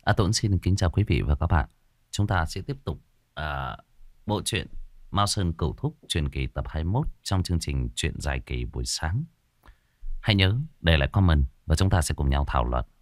Tôi cũng xin kính chào quý vị và các bạn. Chúng ta sẽ tiếp tục bộ truyện Mao Sơn Cửu Thúc truyền kỳ tập 21 trong chương trình truyện dài kỳ buổi sáng. Hãy nhớ để lại comment và chúng ta sẽ cùng nhau thảo luận.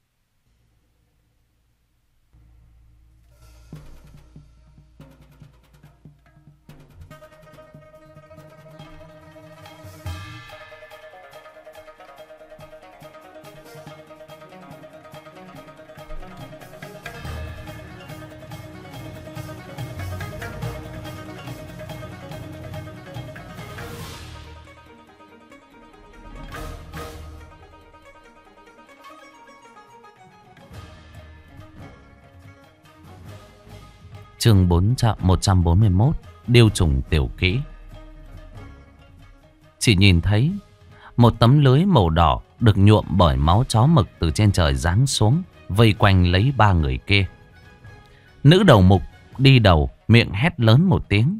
Chương 141 Điêu trùng tiểu kỹ. Chỉ nhìn thấy một tấm lưới màu đỏ được nhuộm bởi máu chó mực từ trên trời giáng xuống, vây quanh lấy ba người kia. Nữ đầu mục đi đầu, miệng hét lớn một tiếng.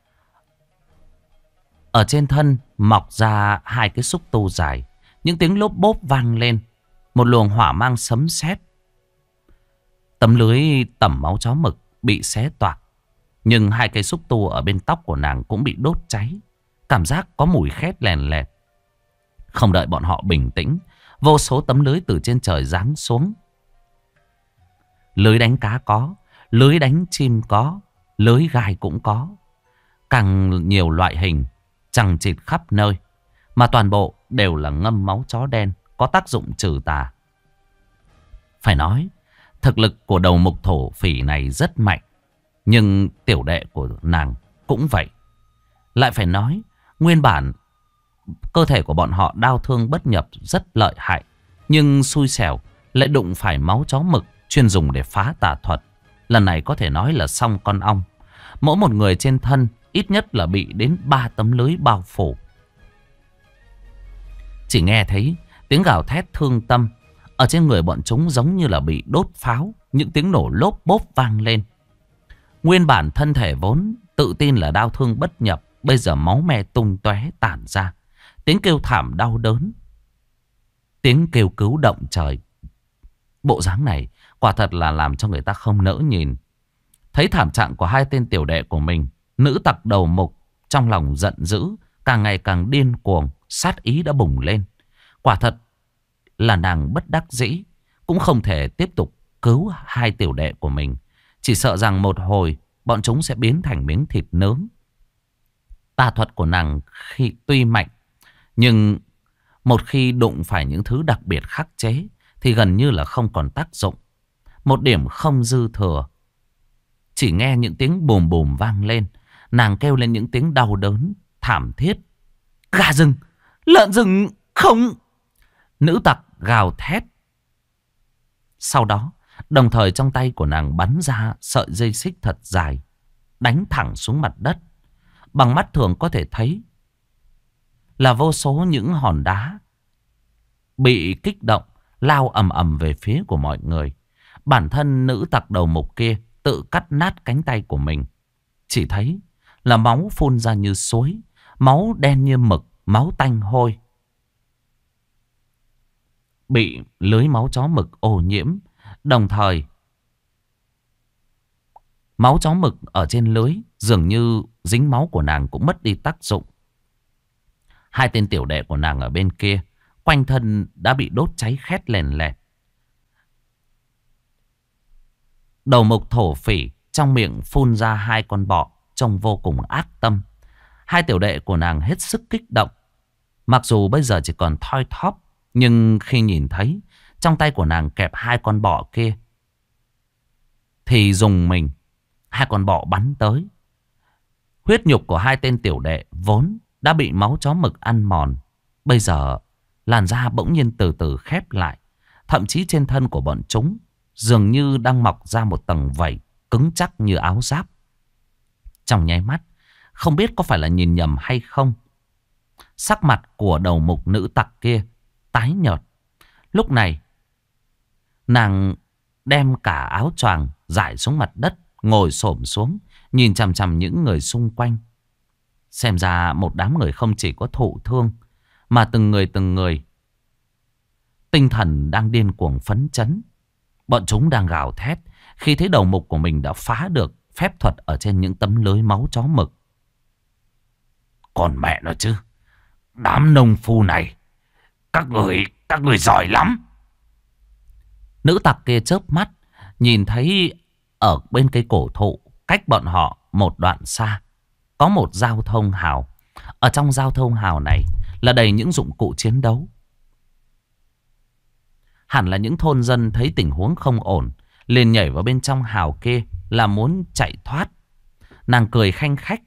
Ở trên thân mọc ra hai cái xúc tu dài, những tiếng lốp bốp vang lên, một luồng hỏa mang sấm sét. Tấm lưới tẩm máu chó mực bị xé toạc, nhưng hai cây xúc tu ở bên tóc của nàng cũng bị đốt cháy. Cảm giác có mùi khét lèn lẹt. Không đợi bọn họ bình tĩnh, vô số tấm lưới từ trên trời giáng xuống. Lưới đánh cá có, lưới đánh chim có, lưới gai cũng có. Càng nhiều loại hình chằng chịt khắp nơi, mà toàn bộ đều là ngâm máu chó đen, có tác dụng trừ tà. Phải nói thực lực của đầu mục thổ phỉ này rất mạnh, nhưng tiểu đệ của nàng cũng vậy. Lại phải nói, nguyên bản cơ thể của bọn họ đau thương bất nhập rất lợi hại, nhưng xui xẻo lại đụng phải máu chó mực chuyên dùng để phá tà thuật. Lần này có thể nói là xong con ong. Mỗi một người trên thân ít nhất là bị đến 3 tấm lưới bao phủ. Chỉ nghe thấy tiếng gào thét thương tâm ở trên người bọn chúng giống như là bị đốt pháo. Những tiếng nổ lốp bốp vang lên. Nguyên bản thân thể vốn tự tin là đau thương bất nhập, bây giờ máu me tung tóe tản ra. Tiếng kêu thảm đau đớn, tiếng kêu cứu động trời. Bộ dáng này quả thật là làm cho người ta không nỡ nhìn. Thấy thảm trạng của hai tên tiểu đệ của mình, nữ tặc đầu mục trong lòng giận dữ, càng ngày càng điên cuồng, sát ý đã bùng lên. Quả thật là nàng bất đắc dĩ, cũng không thể tiếp tục cứu hai tiểu đệ của mình. Chỉ sợ rằng một hồi bọn chúng sẽ biến thành miếng thịt nướng. Tà thuật của nàng tuy mạnh, nhưng một khi đụng phải những thứ đặc biệt khắc chế thì gần như là không còn tác dụng. Một điểm không dư thừa. Chỉ nghe những tiếng bùm bùm vang lên, nàng kêu lên những tiếng đau đớn thảm thiết. Gà rừng, lợn rừng, không! Nữ tặc gào thét. Sau đó, đồng thời trong tay của nàng bắn ra sợi dây xích thật dài, đánh thẳng xuống mặt đất. Bằng mắt thường có thể thấy là vô số những hòn đá bị kích động lao ầm ầm về phía của mọi người. Bản thân nữ tặc đầu mục kia tự cắt nát cánh tay của mình. Chỉ thấy là máu phun ra như suối, máu đen như mực, máu tanh hôi. Bị lưới máu chó mực ô nhiễm. Đồng thời máu chó mực ở trên lưới dường như dính máu của nàng cũng mất đi tác dụng. Hai tên tiểu đệ của nàng ở bên kia, quanh thân đã bị đốt cháy khét lèn lẹt. Đầu mục thổ phỉ trong miệng phun ra hai con bọ, trông vô cùng ác tâm. Hai tiểu đệ của nàng hết sức kích động. Mặc dù bây giờ chỉ còn thoi thóp, nhưng khi nhìn thấy trong tay của nàng kẹp hai con bọ kia thì dùng mình. Hai con bọ bắn tới. Huyết nhục của hai tên tiểu đệ vốn đã bị máu chó mực ăn mòn, bây giờ làn da bỗng nhiên từ từ khép lại. Thậm chí trên thân của bọn chúng dường như đang mọc ra một tầng vảy cứng chắc như áo giáp. Trong nháy mắt, không biết có phải là nhìn nhầm hay không, sắc mặt của đầu mục nữ tặc kia tái nhợt. Lúc này nàng đem cả áo choàng rải xuống mặt đất, ngồi xổm xuống, nhìn chằm chằm những người xung quanh. Xem ra một đám người không chỉ có thụ thương, mà từng người tinh thần đang điên cuồng phấn chấn. Bọn chúng đang gào thét khi thấy đầu mục của mình đã phá được phép thuật ở trên những tấm lưới máu chó mực. Còn mẹ nó chứ, đám nông phu này, các người giỏi lắm. Nữ tặc kia chớp mắt, nhìn thấy ở bên cây cổ thụ cách bọn họ một đoạn xa có một giao thông hào. Ở trong giao thông hào này là đầy những dụng cụ chiến đấu. Hẳn là những thôn dân thấy tình huống không ổn, liền nhảy vào bên trong hào kia là muốn chạy thoát. Nàng cười khanh khách.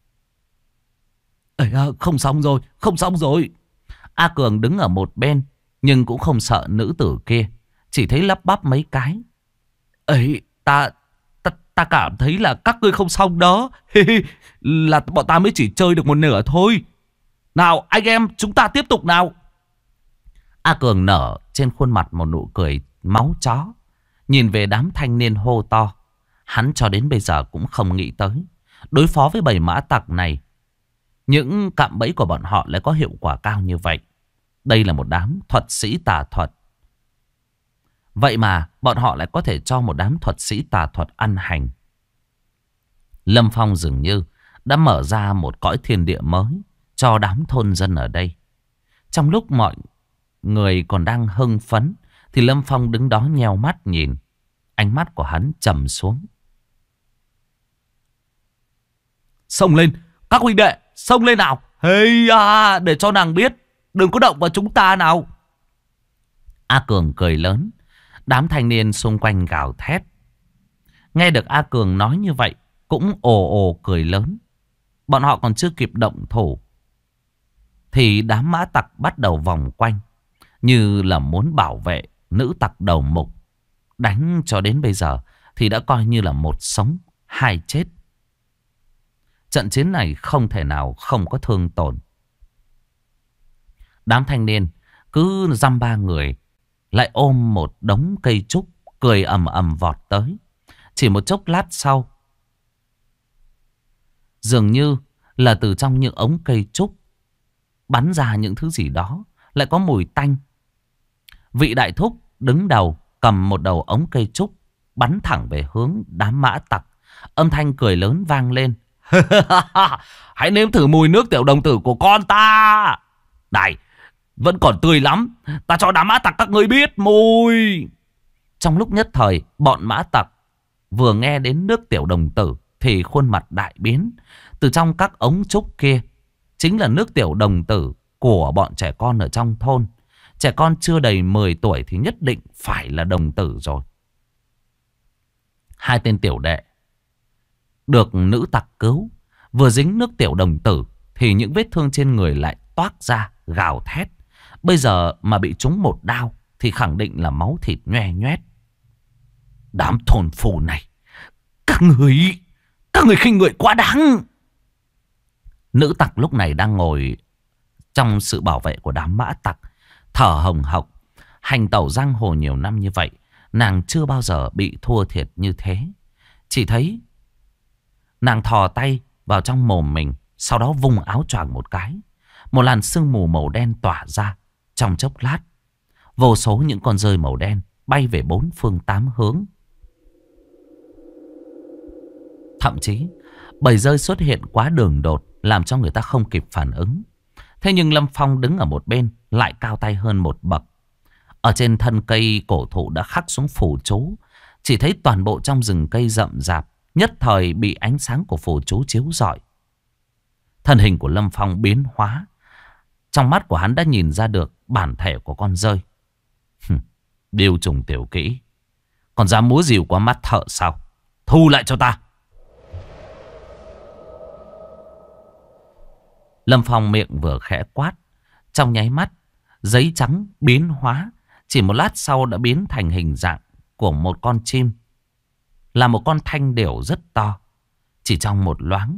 Không xong rồi, không xong rồi. A Cường đứng ở một bên, nhưng cũng không sợ nữ tử kia, chỉ thấy lắp bắp mấy cái. Ta cảm thấy là các ngươi không xong đó. Là bọn ta mới chỉ chơi được một nửa thôi. Nào anh em, chúng ta tiếp tục nào. A Cường nở trên khuôn mặt một nụ cười máu chó, nhìn về đám thanh niên hô to. Hắn cho đến bây giờ cũng không nghĩ tới đối phó với bầy mã tặc này, những cạm bẫy của bọn họ lại có hiệu quả cao như vậy. Đây là một đám thuật sĩ tà thuật. Vậy mà bọn họ lại có thể cho một đám thuật sĩ tà thuật ăn hành. Lâm Phong dường như đã mở ra một cõi thiên địa mới cho đám thôn dân ở đây. Trong lúc mọi người còn đang hưng phấn thì Lâm Phong đứng đó nheo mắt nhìn. Ánh mắt của hắn trầm xuống. Xông lên, các huynh đệ, xông lên nào. Để cho nàng biết, đừng có động vào chúng ta nào. A Cường cười lớn. Đám thanh niên xung quanh gào thét. Nghe được A Cường nói như vậy cũng ồ ồ cười lớn. Bọn họ còn chưa kịp động thủ thì đám mã tặc bắt đầu vòng quanh, như là muốn bảo vệ nữ tặc đầu mục. Đánh cho đến bây giờ thì đã coi như là một sống hai chết. Trận chiến này không thể nào không có thương tổn. Đám thanh niên cứ dăm ba người lại ôm một đống cây trúc, cười ầm ầm vọt tới. Chỉ một chốc lát sau, dường như là từ trong những ống cây trúc bắn ra những thứ gì đó lại có mùi tanh. Vị đại thúc đứng đầu cầm một đầu ống cây trúc bắn thẳng về hướng đám mã tặc. Âm thanh cười lớn vang lên. Hãy nếm thử mùi nước tiểu đồng tử của con ta. Này, vẫn còn tươi lắm. Ta cho đám mã tặc các ngươi biết mùi. Trong lúc nhất thời, bọn mã tặc vừa nghe đến nước tiểu đồng tử thì khuôn mặt đại biến. Từ trong các ống trúc kia chính là nước tiểu đồng tử của bọn trẻ con ở trong thôn. Trẻ con chưa đầy 10 tuổi thì nhất định phải là đồng tử rồi. Hai tên tiểu đệ được nữ tặc cứu, vừa dính nước tiểu đồng tử thì những vết thương trên người lại toát ra gào thét. Bây giờ mà bị trúng một đao thì khẳng định là máu thịt nhoe nhoét. Đám thôn phù này, các người khinh người quá đáng. Nữ tặc lúc này đang ngồi trong sự bảo vệ của đám mã tặc, thở hồng hộc. Hành tẩu giang hồ nhiều năm như vậy, nàng chưa bao giờ bị thua thiệt như thế. Chỉ thấy nàng thò tay vào trong mồm mình, sau đó vung áo choàng một cái. Một làn sương mù màu đen tỏa ra. Trong chốc lát, vô số những con rơi màu đen bay về bốn phương tám hướng. Thậm chí bầy rơi xuất hiện quá đường đột, làm cho người ta không kịp phản ứng. Thế nhưng Lâm Phong đứng ở một bên lại cao tay hơn một bậc. Ở trên thân cây cổ thụ đã khắc xuống phù chú. Chỉ thấy toàn bộ trong rừng cây rậm rạp nhất thời bị ánh sáng của phù chú chiếu rọi. Thân hình của Lâm Phong biến hóa. Trong mắt của hắn đã nhìn ra được bản thể của con rơi. Điêu trùng tiểu kỹ, còn dám múa rìu qua mắt thợ sao? Thu lại cho ta. Lâm Phong miệng vừa khẽ quát, trong nháy mắt giấy trắng biến hóa. Chỉ một lát sau đã biến thành hình dạng của một con chim, là một con thanh điểu rất to. Chỉ trong một loáng,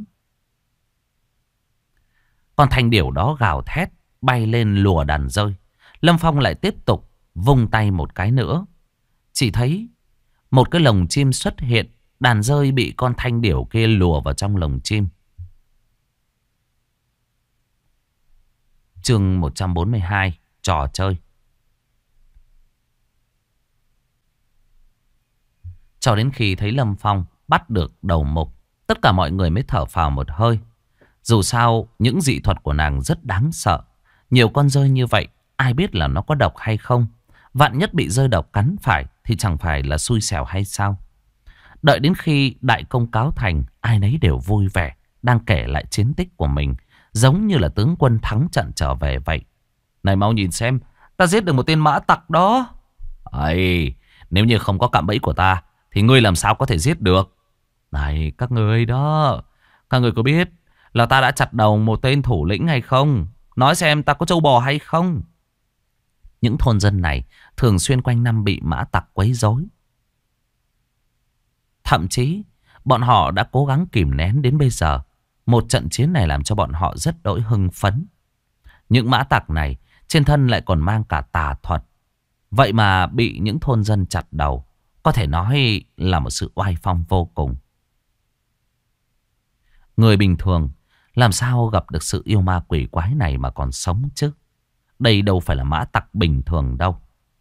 con thanh điểu đó gào thét bay lên lùa đàn rơi. Lâm Phong lại tiếp tục vung tay một cái nữa. Chỉ thấy một cái lồng chim xuất hiện. Đàn rơi bị con thanh điểu kia lùa vào trong lồng chim. Chương 142, trò chơi. Cho đến khi thấy Lâm Phong bắt được đầu mục, tất cả mọi người mới thở phào một hơi. Dù sao, những dị thuật của nàng rất đáng sợ. Nhiều con rơi như vậy, ai biết là nó có độc hay không. Vạn nhất bị rơi độc cắn phải thì chẳng phải là xui xẻo hay sao. Đợi đến khi đại công cáo thành, ai nấy đều vui vẻ, đang kể lại chiến tích của mình, giống như là tướng quân thắng trận trở về vậy. Này mau nhìn xem, ta giết được một tên mã tặc đó. Ấy, nếu như không có cạm bẫy của ta, thì ngươi làm sao có thể giết được? Này các người đó, các người có biết là ta đã chặt đầu một tên thủ lĩnh hay không? Nói xem ta có trâu bò hay không? Những thôn dân này thường xuyên quanh năm bị mã tặc quấy rối. Thậm chí bọn họ đã cố gắng kìm nén đến bây giờ. Một trận chiến này làm cho bọn họ rất đỗi hưng phấn. Những mã tặc này trên thân lại còn mang cả tà thuật. Vậy mà bị những thôn dân chặt đầu, có thể nói là một sự oai phong vô cùng. Người bình thường làm sao gặp được sự yêu ma quỷ quái này mà còn sống chứ? Đây đâu phải là mã tặc bình thường đâu.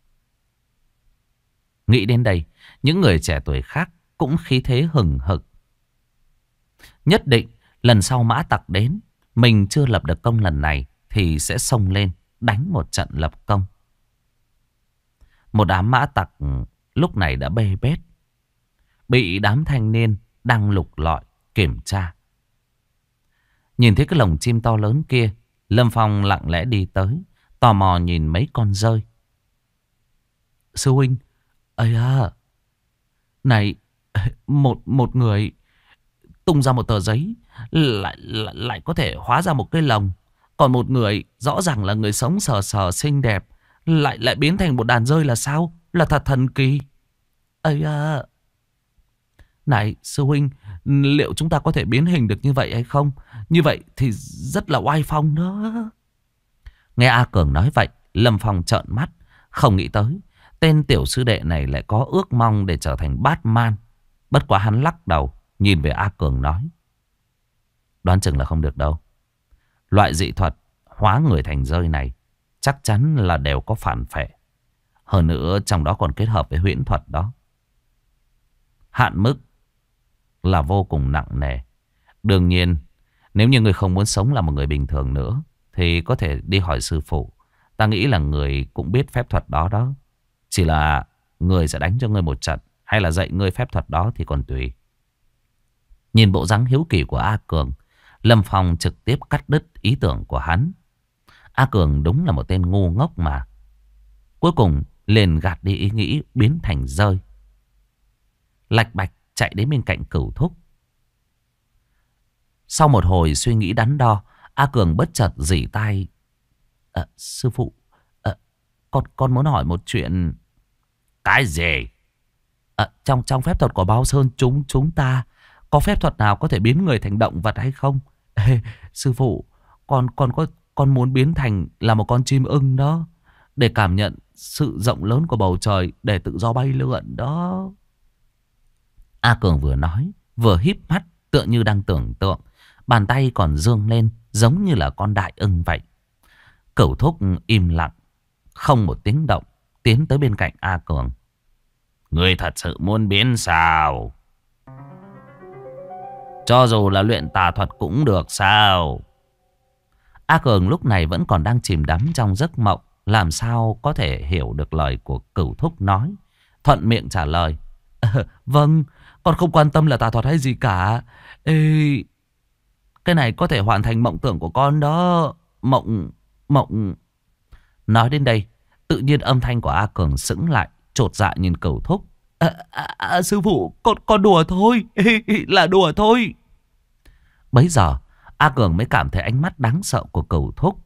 Nghĩ đến đây, những người trẻ tuổi khác cũng khí thế hừng hực. Nhất định lần sau mã tặc đến, mình chưa lập được công lần này thì sẽ xông lên đánh một trận lập công. Một đám mã tặc lúc này đã bê bết, bị đám thanh niên đang lục lọi kiểm tra. Nhìn thấy cái lồng chim to lớn kia, Lâm Phong lặng lẽ đi tới, tò mò nhìn mấy con rơi. Sư huynh, ây à, này, một người tung ra một tờ giấy lại có thể hóa ra một cái lồng. Còn một người rõ ràng là người sống sờ sờ xinh đẹp lại biến thành một đàn rơi là sao? Là thật thần kỳ. Ây à, này sư huynh, liệu chúng ta có thể biến hình được như vậy hay không? Như vậy thì rất là oai phong đó. Nghe A Cường nói vậy, Lâm Phong trợn mắt. Không nghĩ tới tên tiểu sư đệ này lại có ước mong để trở thành Batman. Bất quá hắn lắc đầu, nhìn về A Cường nói: đoán chừng là không được đâu. Loại dị thuật hóa người thành rơi này chắc chắn là đều có phản phệ. Hơn nữa trong đó còn kết hợp với huyễn thuật đó. Hạn mức là vô cùng nặng nề. Đương nhiên, nếu như người không muốn sống là một người bình thường nữa thì có thể đi hỏi sư phụ. Ta nghĩ là người cũng biết phép thuật đó đó. Chỉ là người sẽ đánh cho ngươi một trận hay là dạy ngươi phép thuật đó thì còn tùy. Nhìn bộ dáng hiếu kỳ của A Cường, Lâm Phong trực tiếp cắt đứt ý tưởng của hắn. A Cường đúng là một tên ngu ngốc mà. Cuối cùng liền gạt đi ý nghĩ biến thành rơi. Lạch bạch chạy đến bên cạnh Cửu Thúc. Sau một hồi suy nghĩ đắn đo, A Cường bất chợt rỉ tai: sư phụ, con muốn hỏi một chuyện. Cái gì? Trong phép thuật của Bao Sơn chúng ta có phép thuật nào có thể biến người thành động vật hay không? Ê, sư phụ, con muốn biến thành là một con chim ưng đó, để cảm nhận sự rộng lớn của bầu trời, để tự do bay lượn đó. A Cường vừa nói vừa híp mắt, tựa như đang tưởng tượng. Bàn tay còn dương lên giống như là con đại ưng vậy. Cửu Thúc im lặng, không một tiếng động, tiến tới bên cạnh A Cường. Người thật sự muốn biến sao? Cho dù là luyện tà thuật cũng được sao? A Cường lúc này vẫn còn đang chìm đắm trong giấc mộng, làm sao có thể hiểu được lời của Cửu Thúc nói. Thuận miệng trả lời: vâng, con không quan tâm là tà thuật hay gì cả. Ê, cái này có thể hoàn thành mộng tưởng của con đó. Mộng. Nói đến đây, tự nhiên âm thanh của A Cường sững lại, chột dạ nhìn Cửu Thúc. Sư phụ, con đùa thôi. Là đùa thôi. Bấy giờ A Cường mới cảm thấy ánh mắt đáng sợ của Cửu Thúc.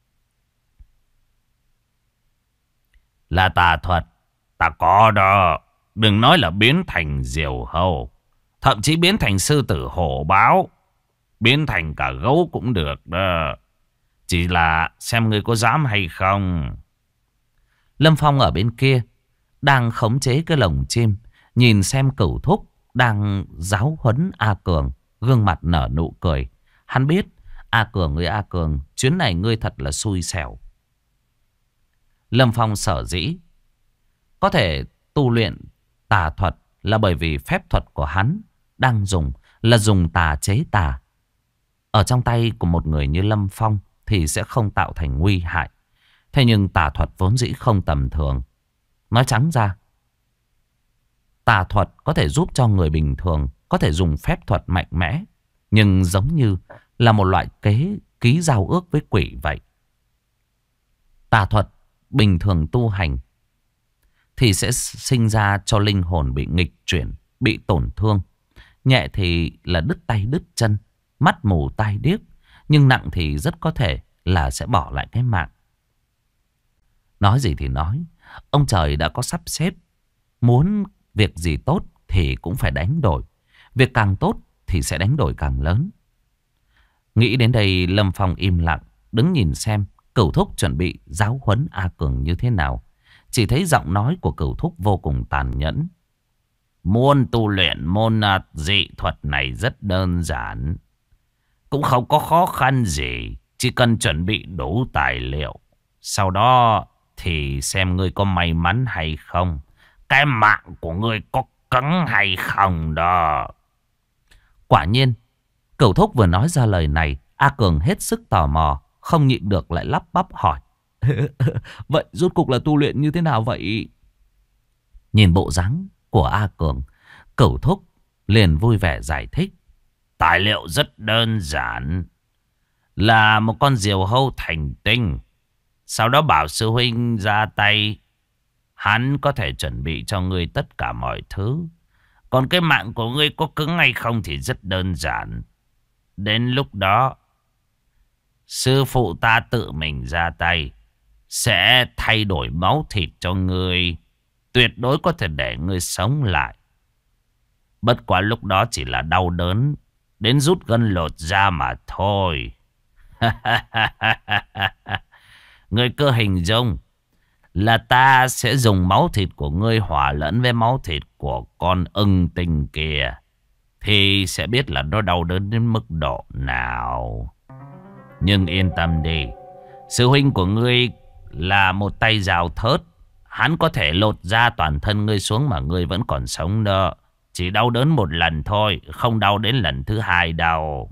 Là tà thuật, ta có đó. Đừng nói là biến thành diều hâu, thậm chí biến thành sư tử hổ báo, biến thành cả gấu cũng được đó. Chỉ là xem ngươi có dám hay không. Lâm Phong ở bên kia đang khống chế cái lồng chim, nhìn xem Cửu Thúc đang giáo huấn A Cường, gương mặt nở nụ cười. Hắn biết: A Cường ơi A Cường, chuyến này ngươi thật là xui xẻo. Lâm Phong sở dĩ có thể tu luyện tà thuật là bởi vì phép thuật của hắn đang dùng là dùng tà chế tà. Ở trong tay của một người như Lâm Phong thì sẽ không tạo thành nguy hại. Thế nhưng tà thuật vốn dĩ không tầm thường. Nói trắng ra, tà thuật có thể giúp cho người bình thường có thể dùng phép thuật mạnh mẽ, nhưng giống như là một loại ký giao ước với quỷ vậy. Tà thuật bình thường tu hành thì sẽ sinh ra cho linh hồn bị nghịch chuyển, bị tổn thương. Nhẹ thì là đứt tay đứt chân, mắt mù tai điếc, nhưng nặng thì rất có thể là sẽ bỏ lại cái mạng. Nói gì thì nói, ông trời đã có sắp xếp. Muốn việc gì tốt thì cũng phải đánh đổi. Việc càng tốt thì sẽ đánh đổi càng lớn. Nghĩ đến đây, Lâm Phong im lặng, đứng nhìn xem Cửu Thúc chuẩn bị giáo huấn A Cường như thế nào. Chỉ thấy giọng nói của Cửu Thúc vô cùng tàn nhẫn. Môn tu luyện môn dị thuật này rất đơn giản, cũng không có khó khăn gì. Chỉ cần chuẩn bị đủ tài liệu, sau đó thì xem ngươi có may mắn hay không, cái mạng của ngươi có cứng hay không đó. Quả nhiên, Cửu Thúc vừa nói ra lời này, A Cường hết sức tò mò, không nhịn được lại lắp bắp hỏi. Vậy rốt cục là tu luyện như thế nào vậy? Nhìn bộ dáng của A Cường, Cửu Thúc liền vui vẻ giải thích. Tài liệu rất đơn giản, là một con diều hâu thành tinh. Sau đó bảo sư huynh ra tay, hắn có thể chuẩn bị cho ngươi tất cả mọi thứ. Còn cái mạng của ngươi có cứng hay không thì rất đơn giản. Đến lúc đó, sư phụ ta tự mình ra tay, sẽ thay đổi máu thịt cho ngươi. Tuyệt đối có thể để ngươi sống lại. Bất quá lúc đó chỉ là đau đớn đến rút gân lột da mà thôi. Ngươi cứ hình dung là ta sẽ dùng máu thịt của ngươi hòa lẫn với máu thịt của con ưng tinh kia, thì sẽ biết là nó đau đớn đến mức độ nào. Nhưng yên tâm đi, sư huynh của ngươi là một tay rào thớt. Hắn có thể lột da toàn thân ngươi xuống mà ngươi vẫn còn sống đó. Chỉ đau đớn một lần thôi, không đau đến lần thứ hai đâu.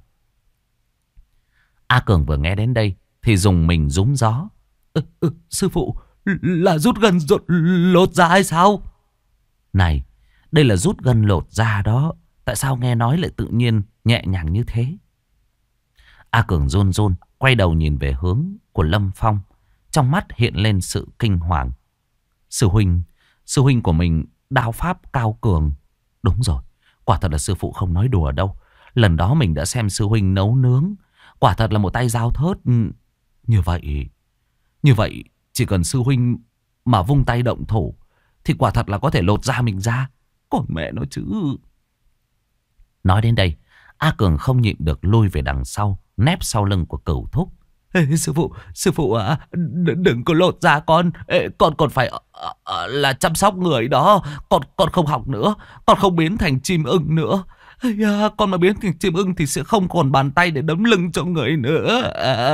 A Cường vừa nghe đến đây thì dùng mình rúng gió. Sư phụ, là rút gân lột da hay sao? Này, đây là rút gân lột da đó. Tại sao nghe nói lại tự nhiên nhẹ nhàng như thế? A Cường run run, quay đầu nhìn về hướng của Lâm Phong. Trong mắt hiện lên sự kinh hoàng. Sư huynh của mình đao pháp cao cường. Đúng rồi, quả thật là sư phụ không nói đùa đâu. Lần đó mình đã xem sư huynh nấu nướng, quả thật là một tay dao thớt. Như vậy chỉ cần sư huynh mà vung tay động thủ thì quả thật là có thể lột da mình ra. Còn mẹ nó chứ. Nói đến đây, A Cường không nhịn được lui về đằng sau, nép sau lưng của Cửu Thúc. Ê, sư phụ à, đừng có lột da con. Con còn phải là chăm sóc người đó. Con không học nữa, con không biến thành chim ưng nữa. Con mà biến thành chim ưng thì sẽ không còn bàn tay để đấm lưng cho người nữa.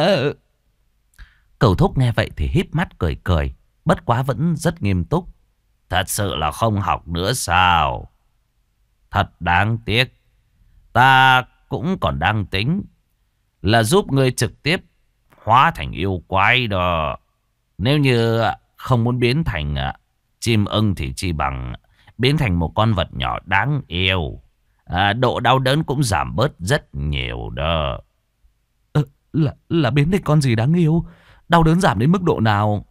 Cửu Thúc nghe vậy thì híp mắt cười cười, bất quá vẫn rất nghiêm túc. Thật sự là không học nữa sao? Thật đáng tiếc. Ta cũng còn đang tính là giúp ngươi trực tiếp hóa thành yêu quái đó. Nếu như không muốn biến thành chim ưng thì chi bằng biến thành một con vật nhỏ đáng yêu. Độ đau đớn cũng giảm bớt rất nhiều đó. Là biến thành con gì đáng yêu? Đau đớn giảm đến mức độ nào?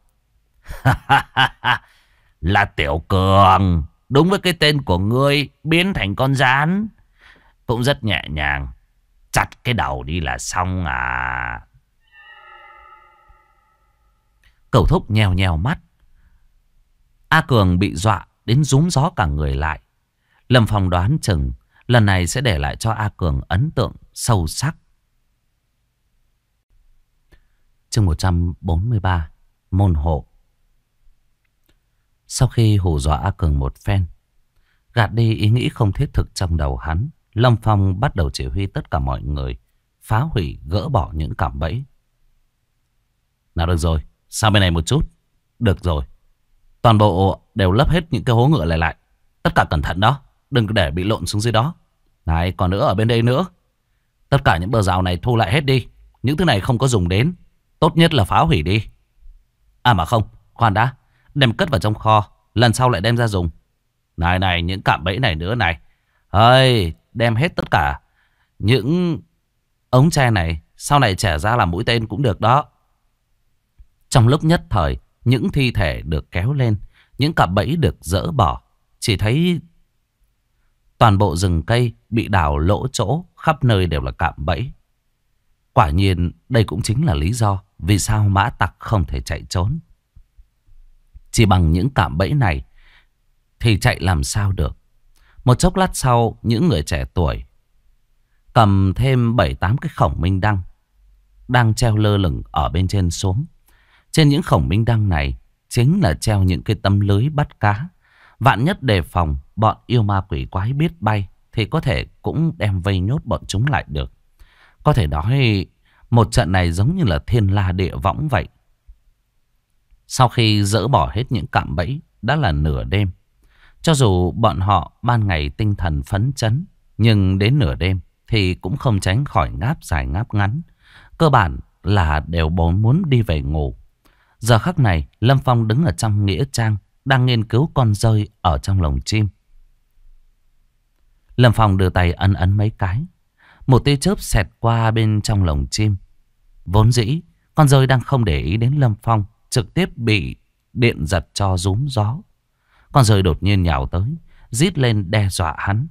Là Tiểu Cường. Đúng với cái tên của ngươi, biến thành con gián. Cũng rất nhẹ nhàng, chặt cái đầu đi là xong à. Cửu Thúc nhèo nhèo mắt. A Cường bị dọa đến rúm gió cả người lại. Lâm Phong đoán chừng lần này sẽ để lại cho A Cường ấn tượng sâu sắc. Chương 143, môn hộ. Sau khi hù dọa A Cường một phen, gạt đi ý nghĩ không thiết thực trong đầu hắn, Lâm Phong bắt đầu chỉ huy tất cả mọi người phá hủy, gỡ bỏ những cạm bẫy. Nào được rồi, sang bên này một chút. Được rồi, toàn bộ đều lấp hết những cái hố ngựa lại. Tất cả cẩn thận đó. Đừng để bị lộn xuống dưới đó. Này, còn nữa ở bên đây nữa. Tất cả những bờ rào này thu lại hết đi. Những thứ này không có dùng đến. Tốt nhất là phá hủy đi. À mà không, khoan đã. Đem cất vào trong kho. Lần sau lại đem ra dùng. Này này, những cạm bẫy này nữa này. Ơi, đem hết tất cả những ống tre này. Sau này trẻ ra làm mũi tên cũng được đó. Trong lúc nhất thời, những thi thể được kéo lên. Những cạm bẫy được dỡ bỏ. Chỉ thấy toàn bộ rừng cây bị đào lỗ chỗ. Khắp nơi đều là cạm bẫy. Quả nhiên đây cũng chính là lý do vì sao mã tặc không thể chạy trốn. Chỉ bằng những cạm bẫy này thì chạy làm sao được. Một chốc lát sau, những người trẻ tuổi cầm thêm 7-8 cái khổng minh đăng đang treo lơ lửng ở bên trên xuống. Trên những khổng minh đăng này chính là treo những cái tấm lưới bắt cá. Vạn nhất đề phòng bọn yêu ma quỷ quái biết bay thì có thể cũng đem vây nhốt bọn chúng lại được. Có thể nói một trận này giống như là thiên la địa võng vậy. Sau khi dỡ bỏ hết những cạm bẫy đã là nửa đêm. Cho dù bọn họ ban ngày tinh thần phấn chấn, nhưng đến nửa đêm thì cũng không tránh khỏi ngáp dài ngáp ngắn. Cơ bản là đều muốn đi về ngủ. Giờ khắc này, Lâm Phong đứng ở trong nghĩa trang, đang nghiên cứu con dơi ở trong lồng chim. Lâm Phong đưa tay ấn ấn mấy cái. Một tia chớp xẹt qua bên trong lồng chim. Vốn dĩ, con dơi đang không để ý đến Lâm Phong, trực tiếp bị điện giật cho rúm gió. Con dơi đột nhiên nhào tới, rít lên đe dọa hắn.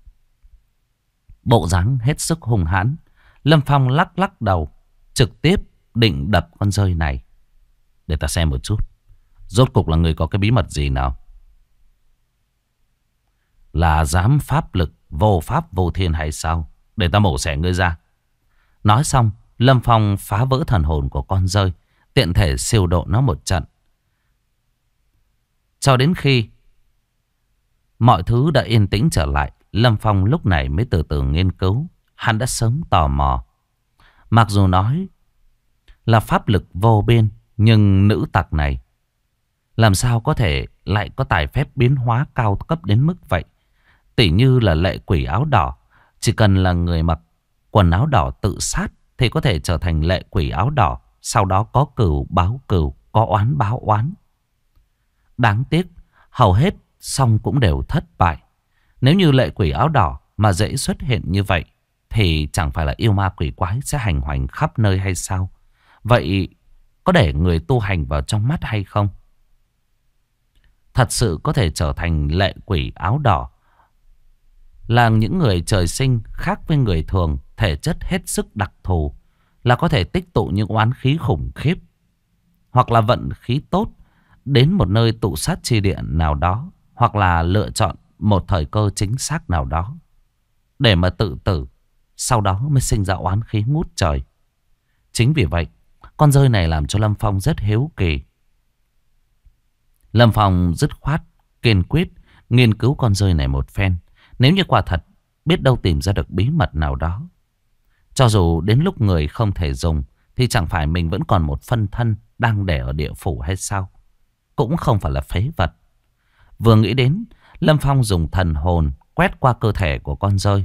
Bộ dáng hết sức hung hãn. Lâm Phong lắc lắc đầu, trực tiếp định đập con dơi này. Để ta xem một chút, rốt cục là người có cái bí mật gì nào? Là dám pháp lực vô pháp vô thiên hay sao? Để ta mổ xẻ ngươi ra. Nói xong, Lâm Phong phá vỡ thần hồn của con dơi, tiện thể siêu độ nó một trận. Cho đến khi mọi thứ đã yên tĩnh trở lại, Lâm Phong lúc này mới từ từ nghiên cứu. Hắn đã sớm tò mò. Mặc dù nói là pháp lực vô biên, nhưng nữ tặc này làm sao có thể lại có tài phép biến hóa cao cấp đến mức vậy? Tỉ như là lệ quỷ áo đỏ, chỉ cần là người mặc quần áo đỏ tự sát thì có thể trở thành lệ quỷ áo đỏ. Sau đó có cừu báo cừu, có oán báo oán. Đáng tiếc, hầu hết xong cũng đều thất bại. Nếu như lệ quỷ áo đỏ mà dễ xuất hiện như vậy thì chẳng phải là yêu ma quỷ quái sẽ hành hoành khắp nơi hay sao? Vậy có để người tu hành vào trong mắt hay không? Thật sự có thể trở thành lệ quỷ áo đỏ là những người trời sinh khác với người thường, thể chất hết sức đặc thù, là có thể tích tụ những oán khí khủng khiếp, hoặc là vận khí tốt đến một nơi tụ sát chi địa nào đó, hoặc là lựa chọn một thời cơ chính xác nào đó để mà tự tử, sau đó mới sinh ra oán khí ngút trời. Chính vì vậy, con dơi này làm cho Lâm Phong rất hiếu kỳ. Lâm Phong dứt khoát, kiên quyết nghiên cứu con dơi này một phen. Nếu như quả thật, biết đâu tìm ra được bí mật nào đó. Cho dù đến lúc người không thể dùng, thì chẳng phải mình vẫn còn một phân thân đang để ở địa phủ hay sao? Cũng không phải là phế vật. Vừa nghĩ đến, Lâm Phong dùng thần hồn quét qua cơ thể của con dơi.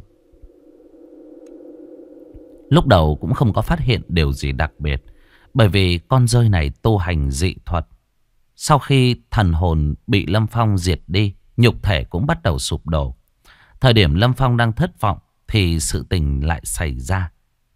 Lúc đầu cũng không có phát hiện điều gì đặc biệt, bởi vì con dơi này tu hành dị thuật. Sau khi thần hồn bị Lâm Phong diệt đi, nhục thể cũng bắt đầu sụp đổ. Thời điểm Lâm Phong đang thất vọng thì sự tình lại xảy ra.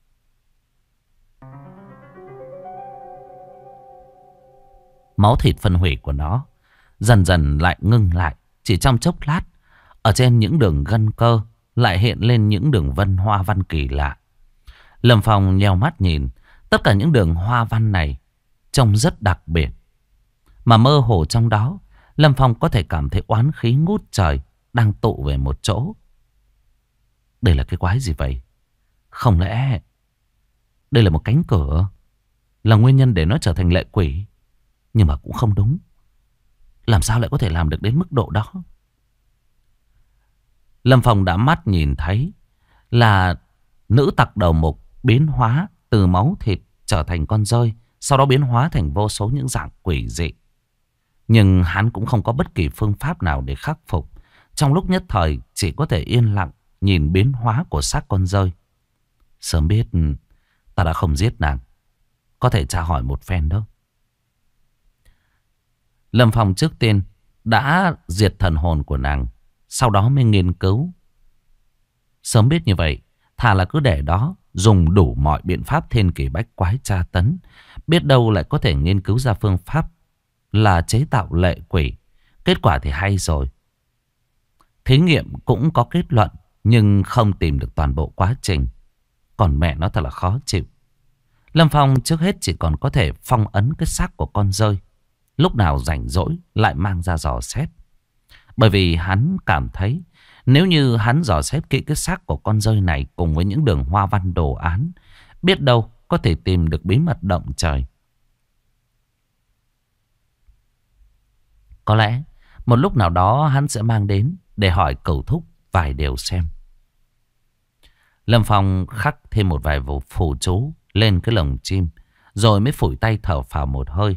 Máu thịt phân hủy của nó dần dần lại ngưng lại. Chỉ trong chốc lát, ở trên những đường gân cơ lại hiện lên những đường vân hoa văn kỳ lạ. Lâm Phong nheo mắt nhìn, tất cả những đường hoa văn này trông rất đặc biệt. Mà mơ hồ trong đó, Lâm Phong có thể cảm thấy oán khí ngút trời đang tụ về một chỗ. Đây là cái quái gì vậy? Không lẽ đây là một cánh cửa, là nguyên nhân để nó trở thành lệ quỷ? Nhưng mà cũng không đúng. Làm sao lại có thể làm được đến mức độ đó? Lâm Phong đã mắt nhìn thấy là nữ tặc đầu mục biến hóa từ máu thịt trở thành con dơi, sau đó biến hóa thành vô số những dạng quỷ dị. Nhưng hắn cũng không có bất kỳ phương pháp nào để khắc phục. Trong lúc nhất thời chỉ có thể yên lặng nhìn biến hóa của xác con dơi. Sớm biết ta đã không giết nàng, có thể tra hỏi một phen đó. Lâm Phong trước tiên đã diệt thần hồn của nàng, sau đó mới nghiên cứu. Sớm biết như vậy, thà là cứ để đó, dùng đủ mọi biện pháp thiên kỳ bách quái tra tấn. Biết đâu lại có thể nghiên cứu ra phương pháp là chế tạo lệ quỷ. Kết quả thì hay rồi. Thí nghiệm cũng có kết luận, nhưng không tìm được toàn bộ quá trình. Còn mẹ nó thật là khó chịu. Lâm Phong trước hết chỉ còn có thể phong ấn cái xác của con dơi. Lúc nào rảnh rỗi lại mang ra dò xét. Bởi vì hắn cảm thấy nếu như hắn dò xét kỹ cái xác của con dơi này cùng với những đường hoa văn đồ án, biết đâu có thể tìm được bí mật động trời. Có lẽ một lúc nào đó hắn sẽ mang đến để hỏi Cửu Thúc vài điều xem. Lâm Phong khắc thêm một vài phù chú lên cái lồng chim, rồi mới phủi tay thở phào một hơi.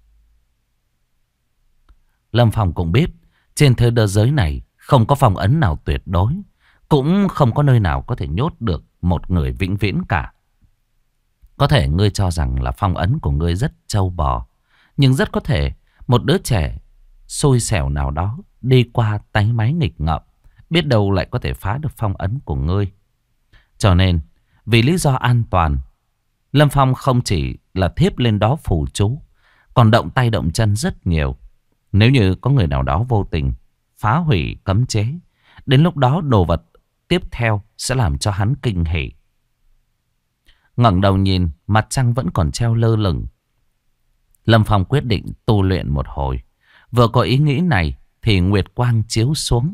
Lâm Phong cũng biết trên thế giới này không có phong ấn nào tuyệt đối, cũng không có nơi nào có thể nhốt được một người vĩnh viễn cả. Có thể ngươi cho rằng là phong ấn của ngươi rất trâu bò, nhưng rất có thể một đứa trẻ xui xẻo nào đó đi qua tay máy nghịch ngợm, biết đâu lại có thể phá được phong ấn của ngươi. Cho nên vì lý do an toàn, Lâm Phong không chỉ là thiếp lên đó phù chú, còn động tay động chân rất nhiều. Nếu như có người nào đó vô tình phá hủy cấm chế, đến lúc đó đồ vật tiếp theo sẽ làm cho hắn kinh hỉ. Ngẩng đầu nhìn, mặt trăng vẫn còn treo lơ lửng. Lâm Phong quyết định tu luyện một hồi. Vừa có ý nghĩ này thì nguyệt quang chiếu xuống,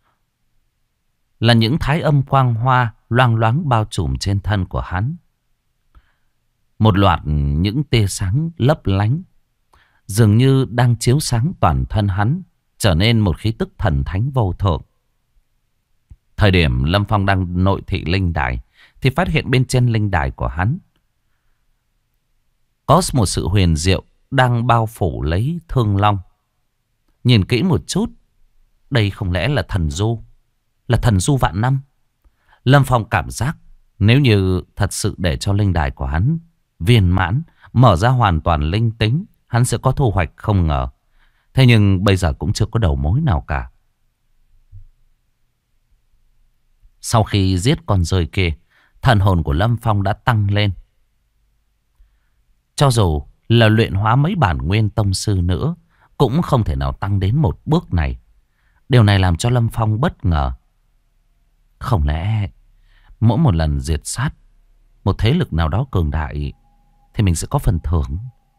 là những thái âm quang hoa loang loáng bao trùm trên thân của hắn. Một loạt những tia sáng lấp lánh dường như đang chiếu sáng toàn thân hắn, trở nên một khí tức thần thánh vô thượng. Thời điểm Lâm Phong đang nội thị linh đài thì phát hiện bên trên linh đài của hắn có một sự huyền diệu đang bao phủ lấy Thương Long. Nhìn kỹ một chút, đây không lẽ là thần du, là thần du vạn năm? Lâm Phong cảm giác nếu như thật sự để cho linh đài của hắn viên mãn, mở ra hoàn toàn linh tính, hắn sẽ có thu hoạch không ngờ. Thế nhưng bây giờ cũng chưa có đầu mối nào cả. Sau khi giết con rơi kia, thần hồn của Lâm Phong đã tăng lên. Cho dù là luyện hóa mấy bản nguyên tông sư nữa, cũng không thể nào tăng đến một bước này. Điều này làm cho Lâm Phong bất ngờ. Không lẽ mỗi một lần diệt sát một thế lực nào đó cường đại thì mình sẽ có phần thưởng?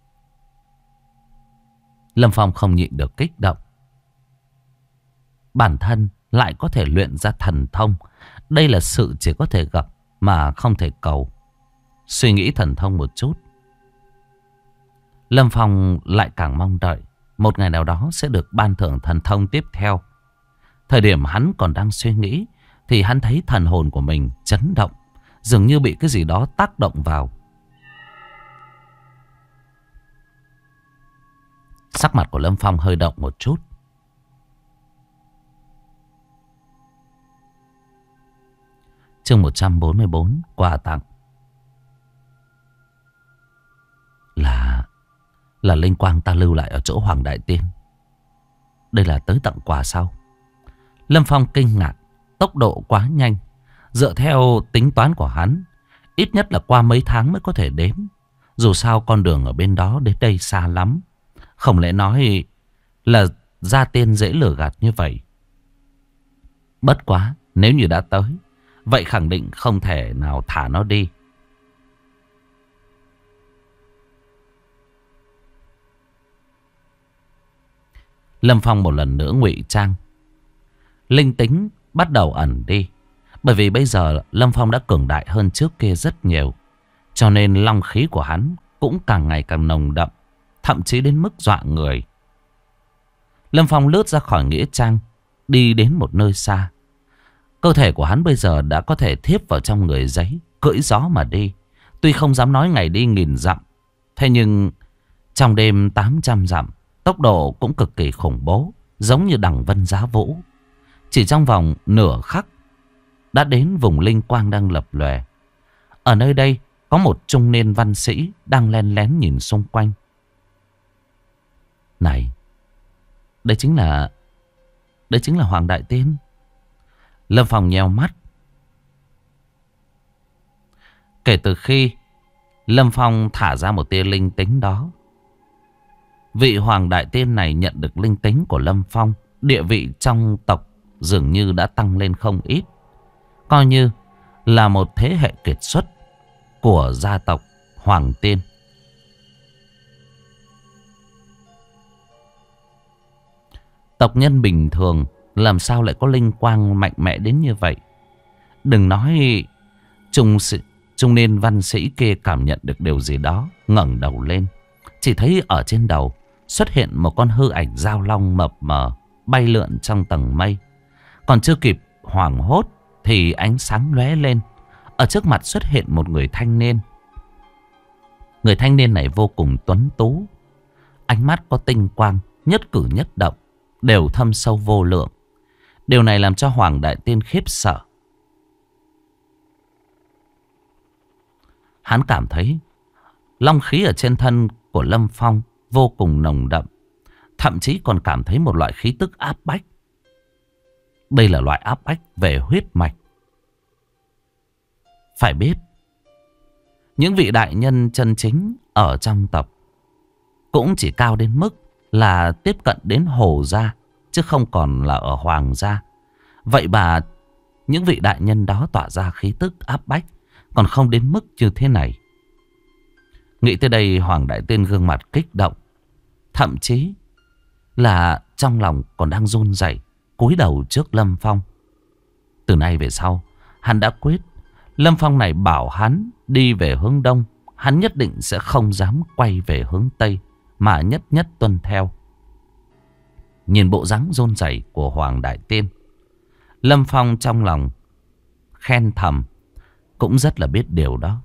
Lâm Phong không nhịn được kích động. Bản thân lại có thể luyện ra thần thông. Đây là sự chỉ có thể gặp mà không thể cầu. Suy nghĩ thần thông một chút, Lâm Phong lại càng mong đợi một ngày nào đó sẽ được ban thưởng thần thông tiếp theo. Thời điểm hắn còn đang suy nghĩ thì hắn thấy thần hồn của mình chấn động, dường như bị cái gì đó tác động vào. Sắc mặt của Lâm Phong hơi động một chút. Chương 144, quà tặng. Là linh quang ta lưu lại ở chỗ Hoàng Đại Tiên. Đây là tới tặng quà sao? Lâm Phong kinh ngạc, tốc độ quá nhanh. Dựa theo tính toán của hắn, ít nhất là qua mấy tháng mới có thể đến. Dù sao con đường ở bên đó đến đây xa lắm. Không lẽ nói là gia tiên dễ lừa gạt như vậy? Bất quá, nếu như đã tới, vậy khẳng định không thể nào thả nó đi. Lâm Phong một lần nữa ngụy trang. Linh tính bắt đầu ẩn đi. Bởi vì bây giờ Lâm Phong đã cường đại hơn trước kia rất nhiều. Cho nên long khí của hắn cũng càng ngày càng nồng đậm, thậm chí đến mức dọa người. Lâm Phong lướt ra khỏi nghĩa trang, đi đến một nơi xa. Cơ thể của hắn bây giờ đã có thể thiếp vào trong người giấy, cưỡi gió mà đi. Tuy không dám nói ngày đi 1000 dặm, thế nhưng trong đêm 800 dặm, tốc độ cũng cực kỳ khủng bố, giống như đằng vân giá vũ. Chỉ trong vòng nửa khắc đã đến vùng linh quang đang lập lòe. Ở nơi đây có một trung niên văn sĩ đang len lén nhìn xung quanh. Này, đây chính là Hoàng Đại Tiên. Lâm Phong nheo mắt. Kể từ khi Lâm Phong thả ra một tia linh tính đó, vị Hoàng Đại Tiên này nhận được linh tính của Lâm Phong, địa vị trong tộc dường như đã tăng lên không ít. Coi như là một thế hệ kiệt xuất của gia tộc Hoàng Tiên. Tộc nhân bình thường làm sao lại có linh quang mạnh mẽ đến như vậy? Đừng nói trung niên văn sĩ kia cảm nhận được điều gì đó, ngẩng đầu lên. Chỉ thấy ở trên đầu xuất hiện một con hư ảnh dao long mập mờ bay lượn trong tầng mây. Còn chưa kịp hoảng hốt thì ánh sáng lóe lên. Ở trước mặt xuất hiện một người thanh niên. Người thanh niên này vô cùng tuấn tú, ánh mắt có tinh quang, nhất cử nhất động đều thâm sâu vô lượng. Điều này làm cho Hoàng Đại Tiên khiếp sợ. Hắn cảm thấy long khí ở trên thân của Lâm Phong vô cùng nồng đậm, thậm chí còn cảm thấy một loại khí tức áp bách. Đây là loại áp bách về huyết mạch. Phải biết, những vị đại nhân chân chính ở trong tộc cũng chỉ cao đến mức là tiếp cận đến Hồ gia, chứ không còn là ở Hoàng gia. Vậy mà những vị đại nhân đó tỏa ra khí tức áp bách, còn không đến mức như thế này. Nghĩ tới đây, Hoàng Đại Tiên gương mặt kích động, thậm chí là trong lòng còn đang run rẩy, cúi đầu trước Lâm Phong. Từ nay về sau, hắn đã quyết, Lâm Phong này bảo hắn đi về hướng đông, hắn nhất định sẽ không dám quay về hướng tây, mà nhất nhất tuân theo. Nhìn bộ dáng run rẩy của Hoàng Đại Tiên, Lâm Phong trong lòng khen thầm, cũng rất là biết điều đó.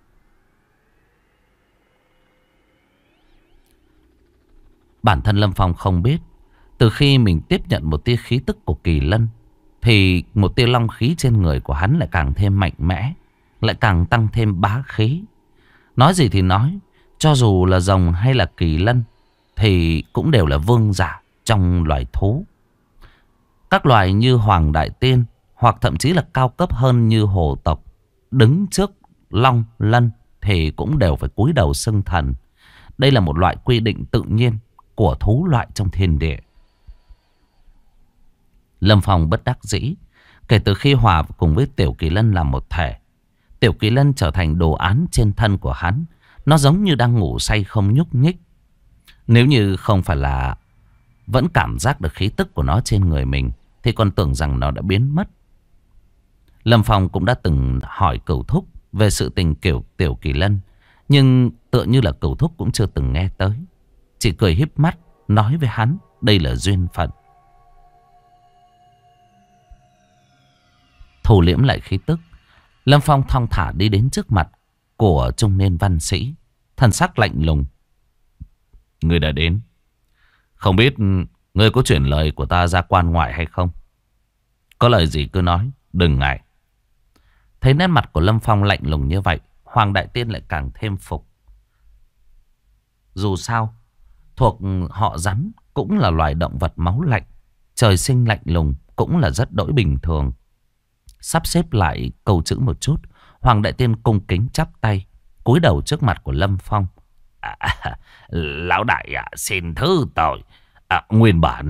Bản thân Lâm Phong không biết, từ khi mình tiếp nhận một tia khí tức của Kỳ Lân, thì một tia long khí trên người của hắn lại càng thêm mạnh mẽ, lại càng tăng thêm bá khí. Nói gì thì nói, cho dù là rồng hay là Kỳ Lân thì cũng đều là vương giả trong loài thú. Các loài như Hoàng Đại Tiên, hoặc thậm chí là cao cấp hơn như hồ tộc, đứng trước long lân thì cũng đều phải cúi đầu xưng thần. Đây là một loại quy định tự nhiên của thú loại trong thiên địa. Lâm Phong bất đắc dĩ. Kể từ khi hòa cùng với Tiểu Kỳ Lân làm một thể, Tiểu Kỳ Lân trở thành đồ án trên thân của hắn. Nó giống như đang ngủ say không nhúc nhích. Nếu như không phải là vẫn cảm giác được khí tức của nó trên người mình, thì còn tưởng rằng nó đã biến mất. Lâm Phong cũng đã từng hỏi Cửu Thúc về sự tình kiểu Tiểu Kỳ Lân, nhưng tựa như là Cửu Thúc cũng chưa từng nghe tới, chỉ cười híp mắt nói với hắn đây là duyên phận. Thu liễm lại khí tức, Lâm Phong thong thả đi đến trước mặt của trung niên văn sĩ, thần sắc lạnh lùng. Người đã đến, không biết người có chuyển lời của ta ra quan ngoại hay không? Có lời gì cứ nói, đừng ngại. Thấy nét mặt của Lâm Phong lạnh lùng như vậy, Hoàng Đại Tiên lại càng thêm phục. Dù sao, thuộc họ rắn cũng là loài động vật máu lạnh, trời sinh lạnh lùng cũng là rất đỗi bình thường. Sắp xếp lại câu chữ một chút, Hoàng Đại Tiên cung kính chắp tay, cúi đầu trước mặt của Lâm Phong. Lão đại xin thứ tội. Nguyên bản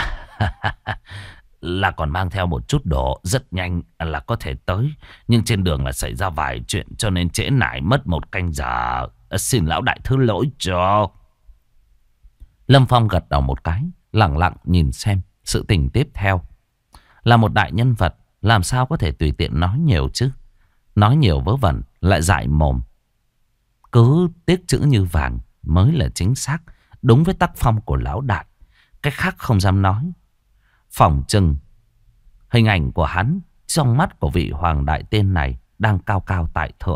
là còn mang theo một chút đồ, rất nhanh là có thể tới, nhưng trên đường là xảy ra vài chuyện cho nên trễ nải mất một canh giờ. Xin lão đại thứ lỗi cho. Lâm Phong gật đầu một cái, lặng lặng nhìn xem sự tình tiếp theo. Là một đại nhân vật, làm sao có thể tùy tiện nói nhiều chứ? Nói nhiều vớ vẩn lại dại mồm. Cứ tiếc chữ như vàng mới là chính xác, đúng với tác phong của lão đại. Cách khác không dám nói. Phỏng chừng hình ảnh của hắn trong mắt của vị Hoàng Đại Tiên này đang cao cao tại thượng.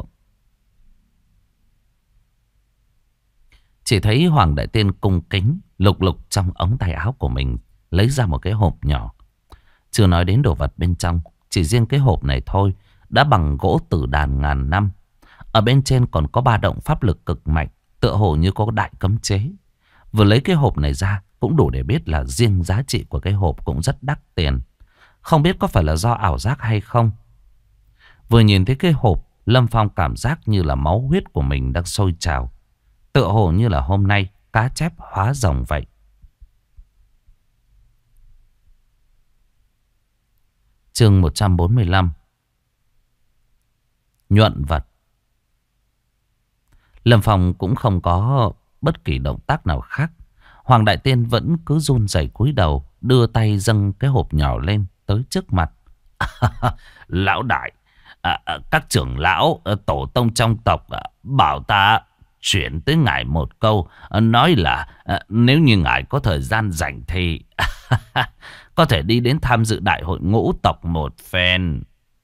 Chỉ thấy Hoàng Đại Tiên cung kính lục lục trong ống tay áo của mình, lấy ra một cái hộp nhỏ. Chưa nói đến đồ vật bên trong, chỉ riêng cái hộp này thôi đã bằng gỗ tử đàn ngàn năm. Ở bên trên còn có 3 động pháp lực cực mạnh, tựa hồ như có đại cấm chế. Vừa lấy cái hộp này ra cũng đủ để biết là riêng giá trị của cái hộp cũng rất đắt tiền. Không biết có phải là do ảo giác hay không. Vừa nhìn thấy cái hộp, Lâm Phong cảm giác như là máu huyết của mình đang sôi trào. Tựa hồ như là hôm nay cá chép hóa rồng vậy. Chương 145. Nhuận vật. Lâm Phong cũng không có bất kỳ động tác nào khác. Hoàng Đại Tiên vẫn cứ run rẩy cúi đầu, đưa tay dâng cái hộp nhỏ lên tới trước mặt. Lão đại, các trưởng lão, tổ tông trong tộc bảo ta chuyển tới ngài một câu, nói là nếu như ngài có thời gian rảnh thì có thể đi đến tham dự đại hội ngũ tộc một phen.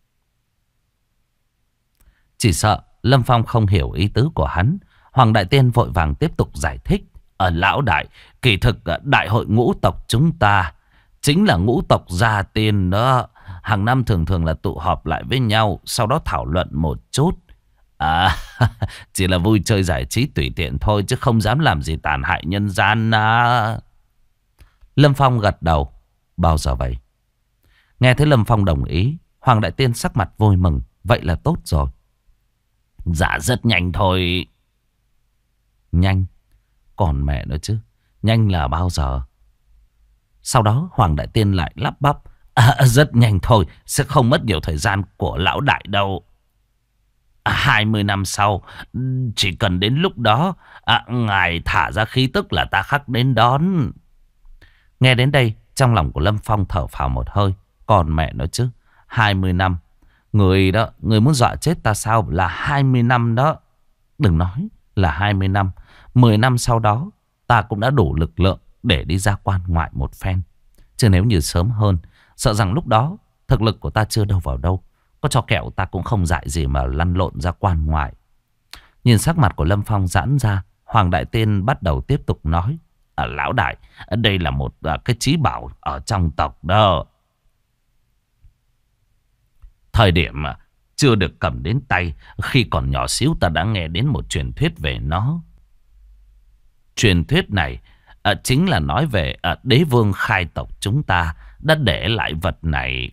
Chỉ sợ Lâm Phong không hiểu ý tứ của hắn. Hoàng Đại Tiên vội vàng tiếp tục giải thích. Lão đại, kỳ thực đại hội ngũ tộc chúng ta chính là ngũ tộc gia tiên đó. Hàng năm thường thường là tụ họp lại với nhau, sau đó thảo luận một chút. Chỉ là vui chơi giải trí tùy tiện thôi, chứ không dám làm gì tàn hại nhân gian. Lâm Phong gật đầu. Bao giờ vậy? Nghe thấy Lâm Phong đồng ý, Hoàng Đại Tiên sắc mặt vui mừng. Vậy là tốt rồi. Dạ rất nhanh thôi. Nhanh? Còn mẹ nữa chứ. Nhanh là bao giờ? Sau đó Hoàng Đại Tiên lại lắp bắp. Rất nhanh thôi. Sẽ không mất nhiều thời gian của lão đại đâu. 20 năm sau. Chỉ cần đến lúc đó ngài thả ra khí tức là ta khắc đến đón. Nghe đến đây, trong lòng của Lâm Phong thở phào một hơi. Còn mẹ nó chứ. 20 năm. Người đó, người muốn dọa chết ta sao? Là 20 năm đó. Đừng nói là 20 năm. 10 năm sau đó ta cũng đã đủ lực lượng để đi ra quan ngoại một phen. Chứ nếu như sớm hơn, sợ rằng lúc đó thực lực của ta chưa đâu vào đâu. Có cho kẹo ta cũng không dại gì mà lăn lộn ra quan ngoại. Nhìn sắc mặt của Lâm Phong giãn ra, Hoàng Đại Tiên bắt đầu tiếp tục nói. Lão đại, đây là một cái chí bảo ở trong tộc đó. Thời điểm chưa được cầm đến tay, khi còn nhỏ xíu ta đã nghe đến một truyền thuyết về nó. Truyền thuyết này chính là nói về đế vương khai tộc chúng ta đã để lại vật này.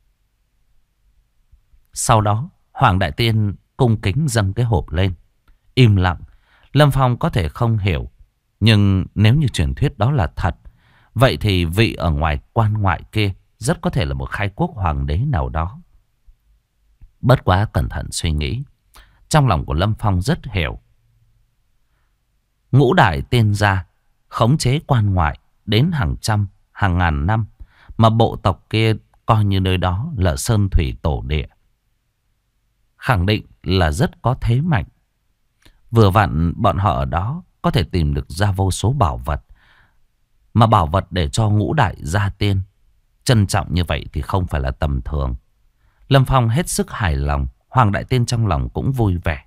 Sau đó Hoàng Đại Tiên cung kính dâng cái hộp lên. Im lặng. Lâm Phong có thể không hiểu, nhưng nếu như truyền thuyết đó là thật, vậy thì vị ở ngoài quan ngoại kia rất có thể là một khai quốc hoàng đế nào đó. Bất quá cẩn thận suy nghĩ, trong lòng của Lâm Phong rất hiểu. Ngũ đại tiên gia khống chế quan ngoại đến hàng trăm, hàng ngàn năm, mà bộ tộc kia coi như nơi đó là sơn thủy tổ địa, khẳng định là rất có thế mạnh. Vừa vặn bọn họ ở đó có thể tìm được ra vô số bảo vật, mà bảo vật để cho ngũ đại gia tiên trân trọng như vậy thì không phải là tầm thường. Lâm Phong hết sức hài lòng. Hoàng Đại Tiên trong lòng cũng vui vẻ.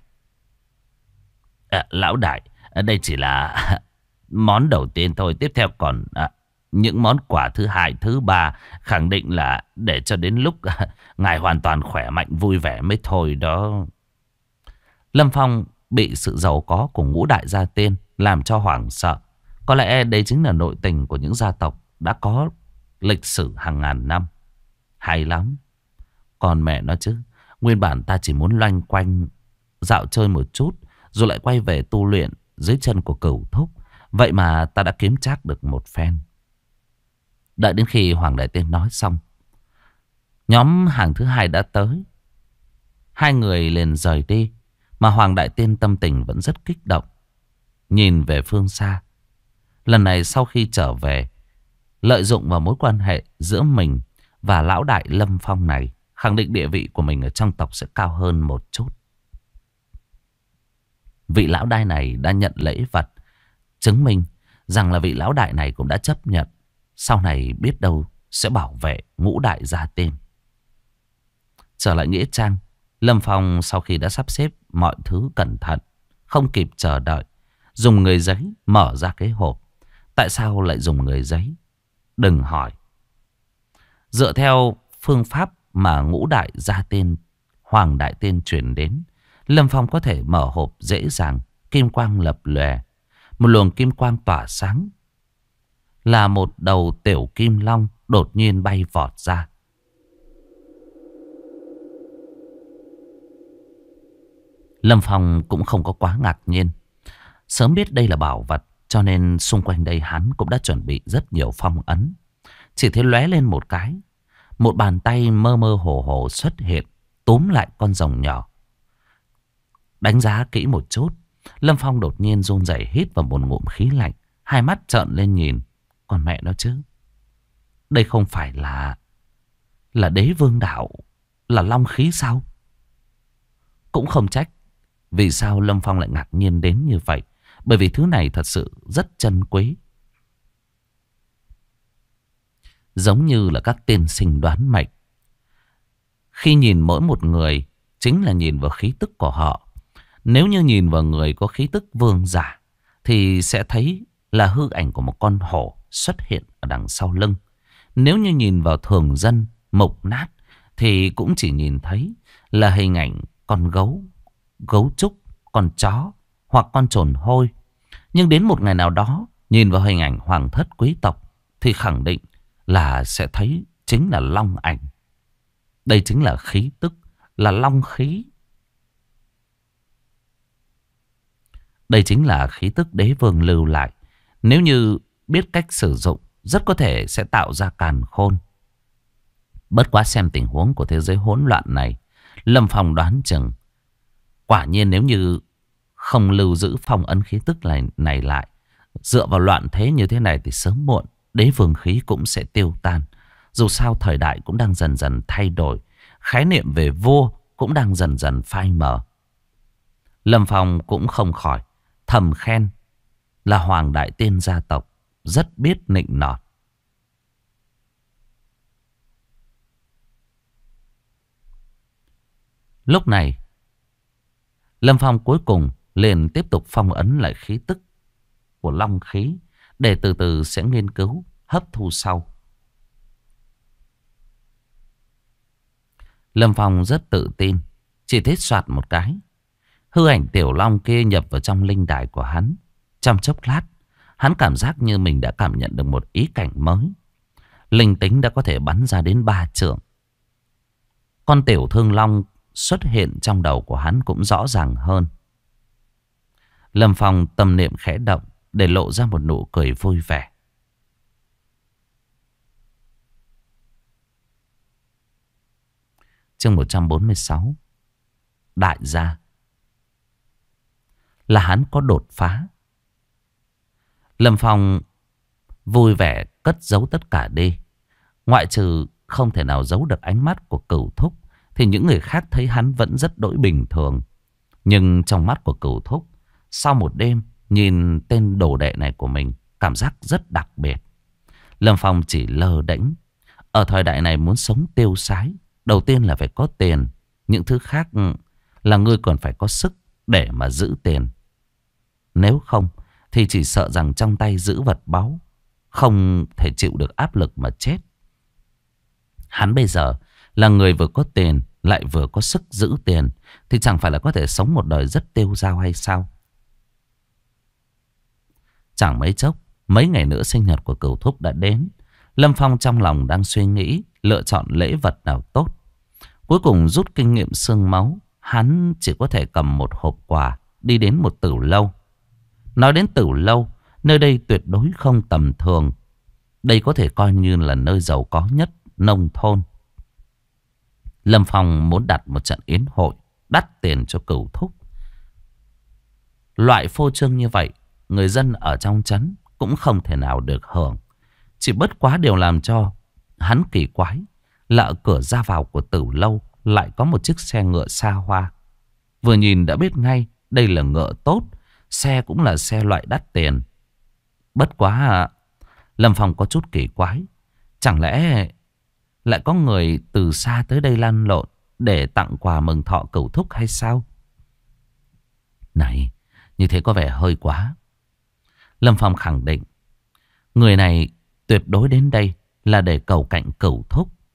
Lão đại, đây chỉ là món đầu tiên thôi. Tiếp theo còn những món quà thứ hai, thứ ba, khẳng định là để cho đến lúc ngài hoàn toàn khỏe mạnh vui vẻ mới thôi đó. Lâm Phong bị sự giàu có của ngũ đại gia tiên làm cho hoảng sợ. Có lẽ đây chính là nội tình của những gia tộc đã có lịch sử hàng ngàn năm. Hay lắm. Còn mẹ nó chứ, nguyên bản ta chỉ muốn loanh quanh dạo chơi một chút, rồi lại quay về tu luyện dưới chân của Cửu Thúc. Vậy mà ta đã kiếm trác được một phen. Đợi đến khi Hoàng Đại Tiên nói xong, nhóm hàng thứ hai đã tới. Hai người liền rời đi, mà Hoàng Đại Tiên tâm tình vẫn rất kích động, nhìn về phương xa. Lần này sau khi trở về, lợi dụng vào mối quan hệ giữa mình và lão đại Lâm Phong này, khẳng định địa vị của mình ở trong tộc sẽ cao hơn một chút. Vị lão đại này đã nhận lễ vật, chứng minh rằng là vị lão đại này cũng đã chấp nhận sau này biết đâu sẽ bảo vệ ngũ đại gia tiên. Trở lại nghĩa trang, Lâm Phong sau khi đã sắp xếp mọi thứ cẩn thận, không kịp chờ đợi, dùng người giấy mở ra cái hộp. Tại sao lại dùng người giấy? Đừng hỏi. Dựa theo phương pháp mà ngũ đại gia tiên, Hoàng Đại Tiên truyền đến, Lâm Phong có thể mở hộp dễ dàng. Kim quang lập lòe, một luồng kim quang tỏa sáng, là một đầu tiểu kim long đột nhiên bay vọt ra. Lâm Phong cũng không có quá ngạc nhiên. Sớm biết đây là bảo vật, cho nên xung quanh đây hắn cũng đã chuẩn bị rất nhiều phong ấn. Chỉ thấy lóe lên một cái, một bàn tay mơ mơ hồ hồ xuất hiện, túm lại con rồng nhỏ. Đánh giá kỹ một chút, Lâm Phong đột nhiên run rẩy hít vào một ngụm khí lạnh, hai mắt trợn lên nhìn. Còn mẹ nó chứ, đây không phải là đế vương đạo, là long khí sao? Cũng không trách vì sao Lâm Phong lại ngạc nhiên đến như vậy, bởi vì thứ này thật sự rất chân quý. Giống như là các tiên sinh đoán mệnh, khi nhìn mỗi một người chính là nhìn vào khí tức của họ. Nếu như nhìn vào người có khí tức vương giả thì sẽ thấy là hư ảnh của một con hổ xuất hiện ở đằng sau lưng. Nếu như nhìn vào thường dân mục nát thì cũng chỉ nhìn thấy là hình ảnh con gấu, gấu trúc, con chó hoặc con trồn hôi. Nhưng đến một ngày nào đó nhìn vào hình ảnh hoàng thất quý tộc thì khẳng định là sẽ thấy chính là long ảnh. Đây chính là khí tức, là long khí. Đây chính là khí tức đế vương lưu lại. Nếu như biết cách sử dụng, rất có thể sẽ tạo ra càn khôn. Bất quá xem tình huống của thế giới hỗn loạn này, Lâm Phong đoán chừng quả nhiên nếu như không lưu giữ phong ấn khí tức này lại, dựa vào loạn thế như thế này thì sớm muộn đế vương khí cũng sẽ tiêu tan. Dù sao thời đại cũng đang dần dần thay đổi, khái niệm về vua cũng đang dần dần phai mờ. Lâm Phong cũng không khỏi thầm khen là Hoàng Đại Tiên gia tộc rất biết nịnh nọt. Lúc này Lâm Phong cuối cùng liền tiếp tục phong ấn lại khí tức của long khí, để từ từ sẽ nghiên cứu hấp thu sau. Lâm Phong rất tự tin, chỉ thích soạt một cái, hư ảnh tiểu long kia nhập vào trong linh đài của hắn. Trong chốc lát, hắn cảm giác như mình đã cảm nhận được một ý cảnh mới. Linh tính đã có thể bắn ra đến 3 trượng. Con tiểu thương long xuất hiện trong đầu của hắn cũng rõ ràng hơn. Lâm Phong tâm niệm khẽ động để lộ ra một nụ cười vui vẻ. Chương 146. Đại gia. Là hắn có đột phá. Lâm Phong vui vẻ cất giấu tất cả đi. Ngoại trừ không thể nào giấu được ánh mắt của Cửu Thúc, thì những người khác thấy hắn vẫn rất đỗi bình thường. Nhưng trong mắt của Cửu Thúc, sau một đêm nhìn tên đồ đệ này của mình, cảm giác rất đặc biệt. Lâm Phong chỉ lơ đễnh. Ở thời đại này muốn sống tiêu sái, đầu tiên là phải có tiền. Những thứ khác là ngươi còn phải có sức để mà giữ tiền. Nếu không thì chỉ sợ rằng trong tay giữ vật báu, không thể chịu được áp lực mà chết. Hắn bây giờ là người vừa có tiền lại vừa có sức giữ tiền, thì chẳng phải là có thể sống một đời rất tiêu dao hay sao? Chẳng mấy chốc, mấy ngày nữa sinh nhật của Cửu Thúc đã đến. Lâm Phong trong lòng đang suy nghĩ lựa chọn lễ vật nào tốt. Cuối cùng rút kinh nghiệm xương máu, hắn chỉ có thể cầm một hộp quà đi đến một tử lâu. Nói đến tử lâu, nơi đây tuyệt đối không tầm thường. Đây có thể coi như là nơi giàu có nhất nông thôn. Lâm Phong muốn đặt một trận yến hội đắt tiền cho Cửu Thúc. Loại phô trương như vậy, người dân ở trong trấn cũng không thể nào được hưởng. Chỉ bất quá điều làm cho hắn kỳ quái là ở cửa ra vào của tử lâu lại có một chiếc xe ngựa xa hoa. Vừa nhìn đã biết ngay đây là ngựa tốt, xe cũng là xe loại đắt tiền. Bất quá Lâm Phong có chút kỳ quái, chẳng lẽ lại có người từ xa tới đây lăn lộn để tặng quà mừng thọ Cửu Thúc hay sao? Này, như thế có vẻ hơi quá. Lâm Phong khẳng định người này tuyệt đối đến đây là để cầu cạnh Cửu Thúc.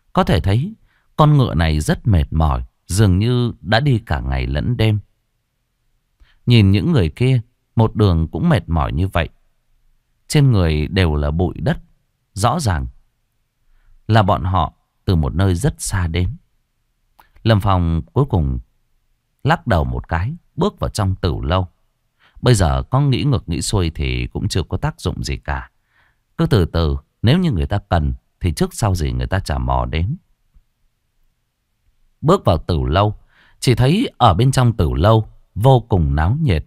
Có thể thấy con ngựa này rất mệt mỏi, dường như đã đi cả ngày lẫn đêm. Nhìn những người kia, một đường cũng mệt mỏi như vậy. Trên người đều là bụi đất. Rõ ràng là bọn họ từ một nơi rất xa đến. Lâm Phong cuối cùng lắc đầu một cái, bước vào trong tửu lâu. Bây giờ có nghĩ ngược nghĩ xuôi thì cũng chưa có tác dụng gì cả. Cứ từ từ, nếu như người ta cần thì trước sau gì người ta chả mò đến. Bước vào tửu lâu, chỉ thấy ở bên trong tửu lâu vô cùng náo nhiệt.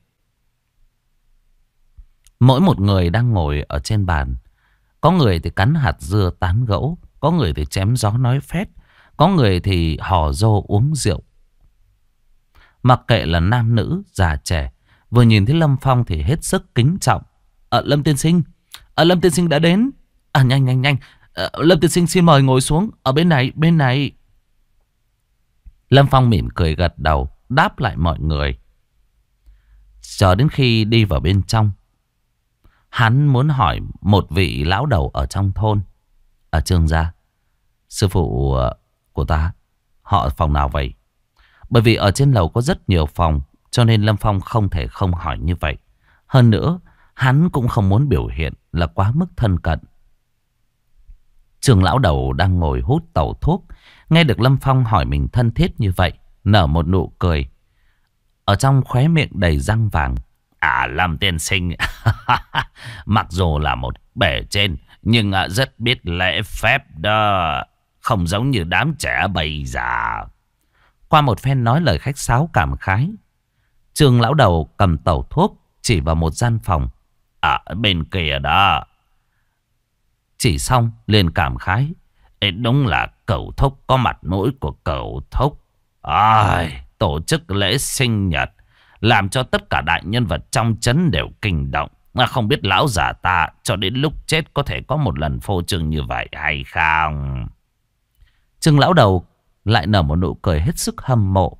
Mỗi một người đang ngồi ở trên bàn. Có người thì cắn hạt dưa tán gẫu, có người thì chém gió nói phét, có người thì hò rô uống rượu. Mặc kệ là nam nữ, già trẻ, vừa nhìn thấy Lâm Phong thì hết sức kính trọng. Lâm tiên sinh, Lâm tiên sinh đã đến. Nhanh nhanh nhanh, Lâm tiên sinh xin mời ngồi xuống ở bên này, bên này. Lâm Phong mỉm cười gật đầu, đáp lại mọi người. Chờ đến khi đi vào bên trong, hắn muốn hỏi một vị lão đầu ở trong thôn. Trương gia, sư phụ của ta, họ phòng nào vậy? Bởi vì ở trên lầu có rất nhiều phòng, cho nên Lâm Phong không thể không hỏi như vậy. Hơn nữa, hắn cũng không muốn biểu hiện là quá mức thân cận. Trương lão đầu đang ngồi hút tẩu thuốc, nghe được Lâm Phong hỏi mình thân thiết như vậy, nở một nụ cười. Ở trong khóe miệng đầy răng vàng. Lâm tiên sinh, mặc dù là một bề trên, nhưng rất biết lễ phép đó. Không giống như đám trẻ bây giờ. Qua một phen nói lời khách sáo cảm khái, Trương lão đầu cầm tẩu thuốc chỉ vào một gian phòng. Bên kia đó. Chỉ xong liền cảm khái. Đúng là cẩu thúc có mặt mũi của cẩu thúc. Tổ chức lễ sinh nhật làm cho tất cả đại nhân vật trong trấn đều kinh động. Không biết lão già ta cho đến lúc chết có thể có một lần phô trương như vậy hay không? Trương lão đầu lại nở một nụ cười hết sức hâm mộ.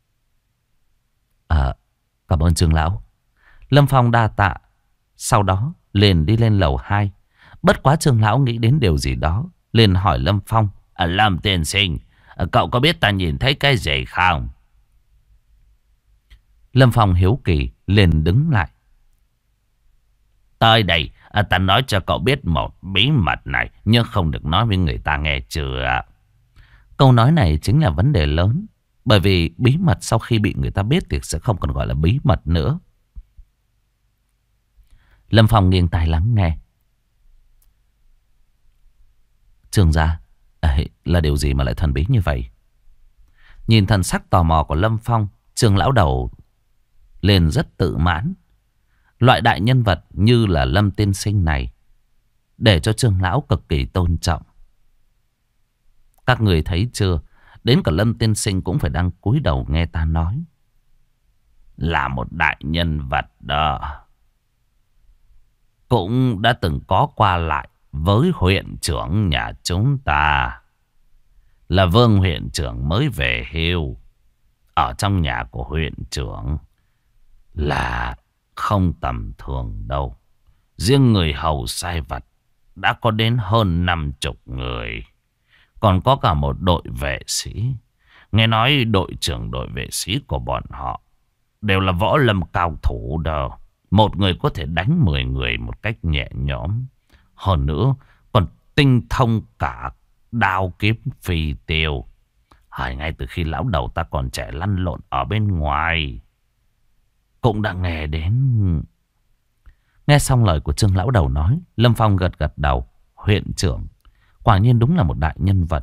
Cảm ơn Trương lão. Lâm Phong đa tạ. Sau đó liền đi lên lầu 2. Bất quá Trương lão nghĩ đến điều gì đó, liền hỏi Lâm Phong. Lâm tiên sinh, cậu có biết ta nhìn thấy cái gì không? Lâm Phong hiếu kỳ liền đứng lại. Tới đây, ta nói cho cậu biết một bí mật này, nhưng không được nói với người ta nghe chưa? Câu nói này chính là vấn đề lớn. Bởi vì bí mật sau khi bị người ta biết thì sẽ không còn gọi là bí mật nữa. Lâm Phong nghiêng tai lắng nghe. Trương gia, là điều gì mà lại thần bí như vậy? Nhìn thần sắc tò mò của Lâm Phong, Trương lão đầu lên rất tự mãn. Loại đại nhân vật như là Lâm tiên sinh này để cho Trương lão cực kỳ tôn trọng. Các người thấy chưa? Đến cả Lâm tiên sinh cũng phải đang cúi đầu nghe ta nói. Là một đại nhân vật đó. Cũng đã từng có qua lại với huyện trưởng nhà chúng ta. Là Vương huyện trưởng mới về hưu. Ở trong nhà của huyện trưởng là không tầm thường đâu. Riêng người hầu sai vặt đã có đến hơn 50 người. Còn có cả một đội vệ sĩ. Nghe nói đội trưởng đội vệ sĩ của bọn họ đều là võ lâm cao thủ đâu. Một người có thể đánh 10 người một cách nhẹ nhõm. Hơn nữa còn tinh thông cả đao kiếm phi tiêu. Ngay từ khi lão đầu ta còn trẻ lăn lộn ở bên ngoài cũng đã nghe đến. Nghe xong lời của Trương lão đầu nói, Lâm Phong gật gật đầu. Huyện trưởng quả nhiên đúng là một đại nhân vật.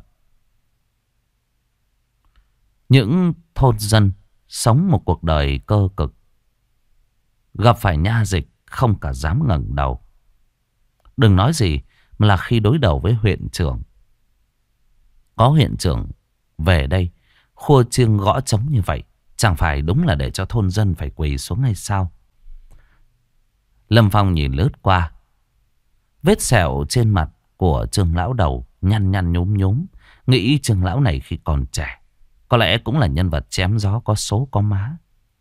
Những thôn dân sống một cuộc đời cơ cực, gặp phải nha dịch không cả dám ngẩng đầu. Đừng nói gì mà là khi đối đầu với huyện trưởng. Có huyện trưởng về đây khua chiêng gõ trống như vậy, chẳng phải đúng là để cho thôn dân phải quỳ xuống hay sao? Lâm Phong nhìn lướt qua. Vết sẹo trên mặt của Trương lão đầu nhăn nhăn nhúm nhúm. Nghĩ Trương lão này khi còn trẻ có lẽ cũng là nhân vật chém gió có số có má.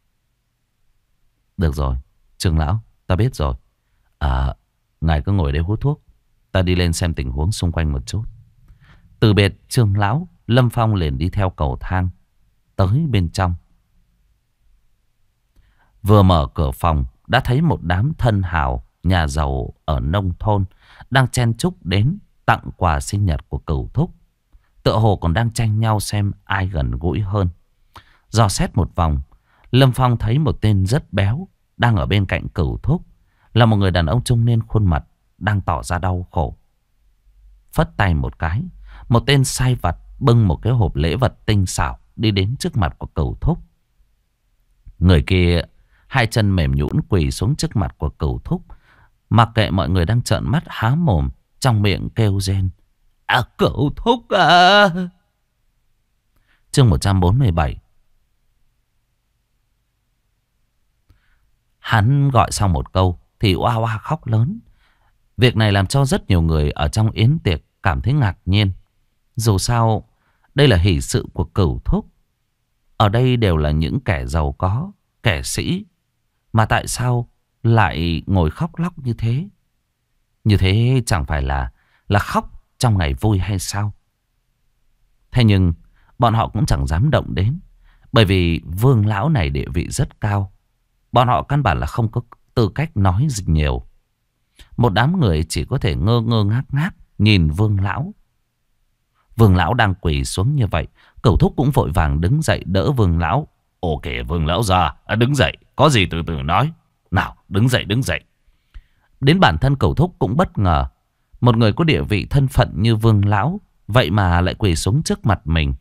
Được rồi Trương lão, ta biết rồi. Ngài cứ ngồi đây hút thuốc, ta đi lên xem tình huống xung quanh một chút. Từ biệt Trương lão, Lâm Phong liền đi theo cầu thang tới bên trong. Vừa mở cửa phòng đã thấy một đám thân hào nhà giàu ở nông thôn đang chen chúc đến tặng quà sinh nhật của Cửu thúc. Tựa hồ còn đang tranh nhau xem ai gần gũi hơn. Dò xét một vòng, Lâm Phong thấy một tên rất béo đang ở bên cạnh Cửu thúc, là một người đàn ông trung niên khuôn mặt đang tỏ ra đau khổ. Phất tay một cái, một tên sai vặt bưng một cái hộp lễ vật tinh xảo đi đến trước mặt của Cửu thúc. Người kia hai chân mềm nhũn quỳ xuống trước mặt của Cửu thúc, mặc kệ mọi người đang trợn mắt há mồm, trong miệng kêu rên: "À, Cửu thúc à!" Chương 147. Hắn gọi xong một câu thì oa oa khóc lớn. Việc này làm cho rất nhiều người ở trong yến tiệc cảm thấy ngạc nhiên. Dù sao đây là hỷ sự của Cửu thúc, ở đây đều là những kẻ giàu có, kẻ sĩ, mà tại sao lại ngồi khóc lóc như thế? Như thế chẳng phải là khóc trong ngày vui hay sao? Thế nhưng bọn họ cũng chẳng dám động đến, bởi vì Vương lão này địa vị rất cao. Bọn họ căn bản là không có tư cách nói gì nhiều. Một đám người chỉ có thể ngơ ngơ ngác ngác nhìn Vương lão. Vương lão đang quỳ xuống như vậy, Cửu thúc cũng vội vàng đứng dậy đỡ Vương lão. "Ok, Vương lão già, đứng dậy, có gì từ từ nói. Nào, đứng dậy, đứng dậy." Đến bản thân Cửu thúc cũng bất ngờ, một người có địa vị thân phận như Vương lão vậy mà lại quỳ xuống trước mặt mình.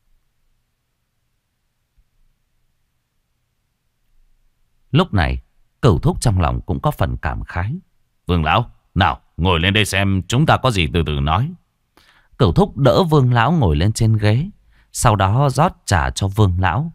Lúc này Cửu thúc trong lòng cũng có phần cảm khái. "Vương lão, nào ngồi lên đây xem, chúng ta có gì từ từ nói." Cửu thúc đỡ Vương lão ngồi lên trên ghế, sau đó rót trà cho Vương lão.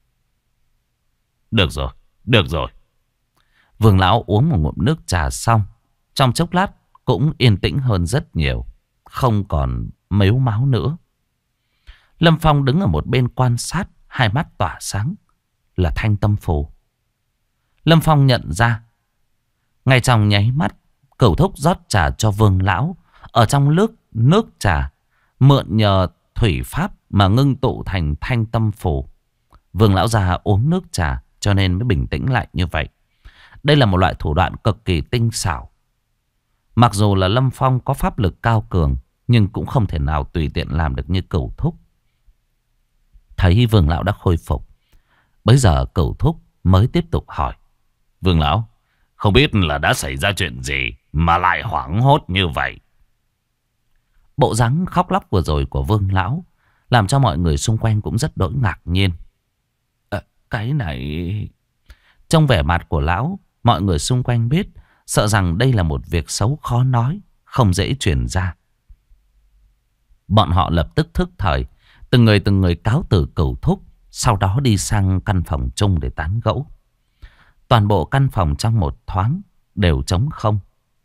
Được rồi, được rồi." Vương lão uống một ngụm nước trà xong, trong chốc lát cũng yên tĩnh hơn rất nhiều, không còn mếu máo nữa. Lâm Phong đứng ở một bên quan sát, hai mắt tỏa sáng, là thanh tâm phù. Lâm Phong nhận ra, ngay trong nháy mắt, Cửu thúc rót trà cho Vương lão, ở trong nước trà mượn nhờ thủy pháp mà ngưng tụ thành thanh tâm phù. Vương lão già uống nước trà cho nên mới bình tĩnh lại như vậy. Đây là một loại thủ đoạn cực kỳ tinh xảo. Mặc dù là Lâm Phong có pháp lực cao cường, nhưng cũng không thể nào tùy tiện làm được như Cửu thúc. Thấy Vương lão đã khôi phục, bấy giờ Cửu thúc mới tiếp tục hỏi: "Vương lão, không biết là đã xảy ra chuyện gì mà lại hoảng hốt như vậy?" Bộ dáng khóc lóc vừa rồi của Vương lão làm cho mọi người xung quanh cũng rất đỗi ngạc nhiên. Cái này... Trong vẻ mặt của lão, mọi người xung quanh biết, sợ rằng đây là một việc xấu khó nói, không dễ truyền ra. Bọn họ lập tức thức thời, từng người cáo từ Cửu thúc, sau đó đi sang căn phòng chung để tán gẫu. Toàn bộ căn phòng trong một thoáng đều trống không.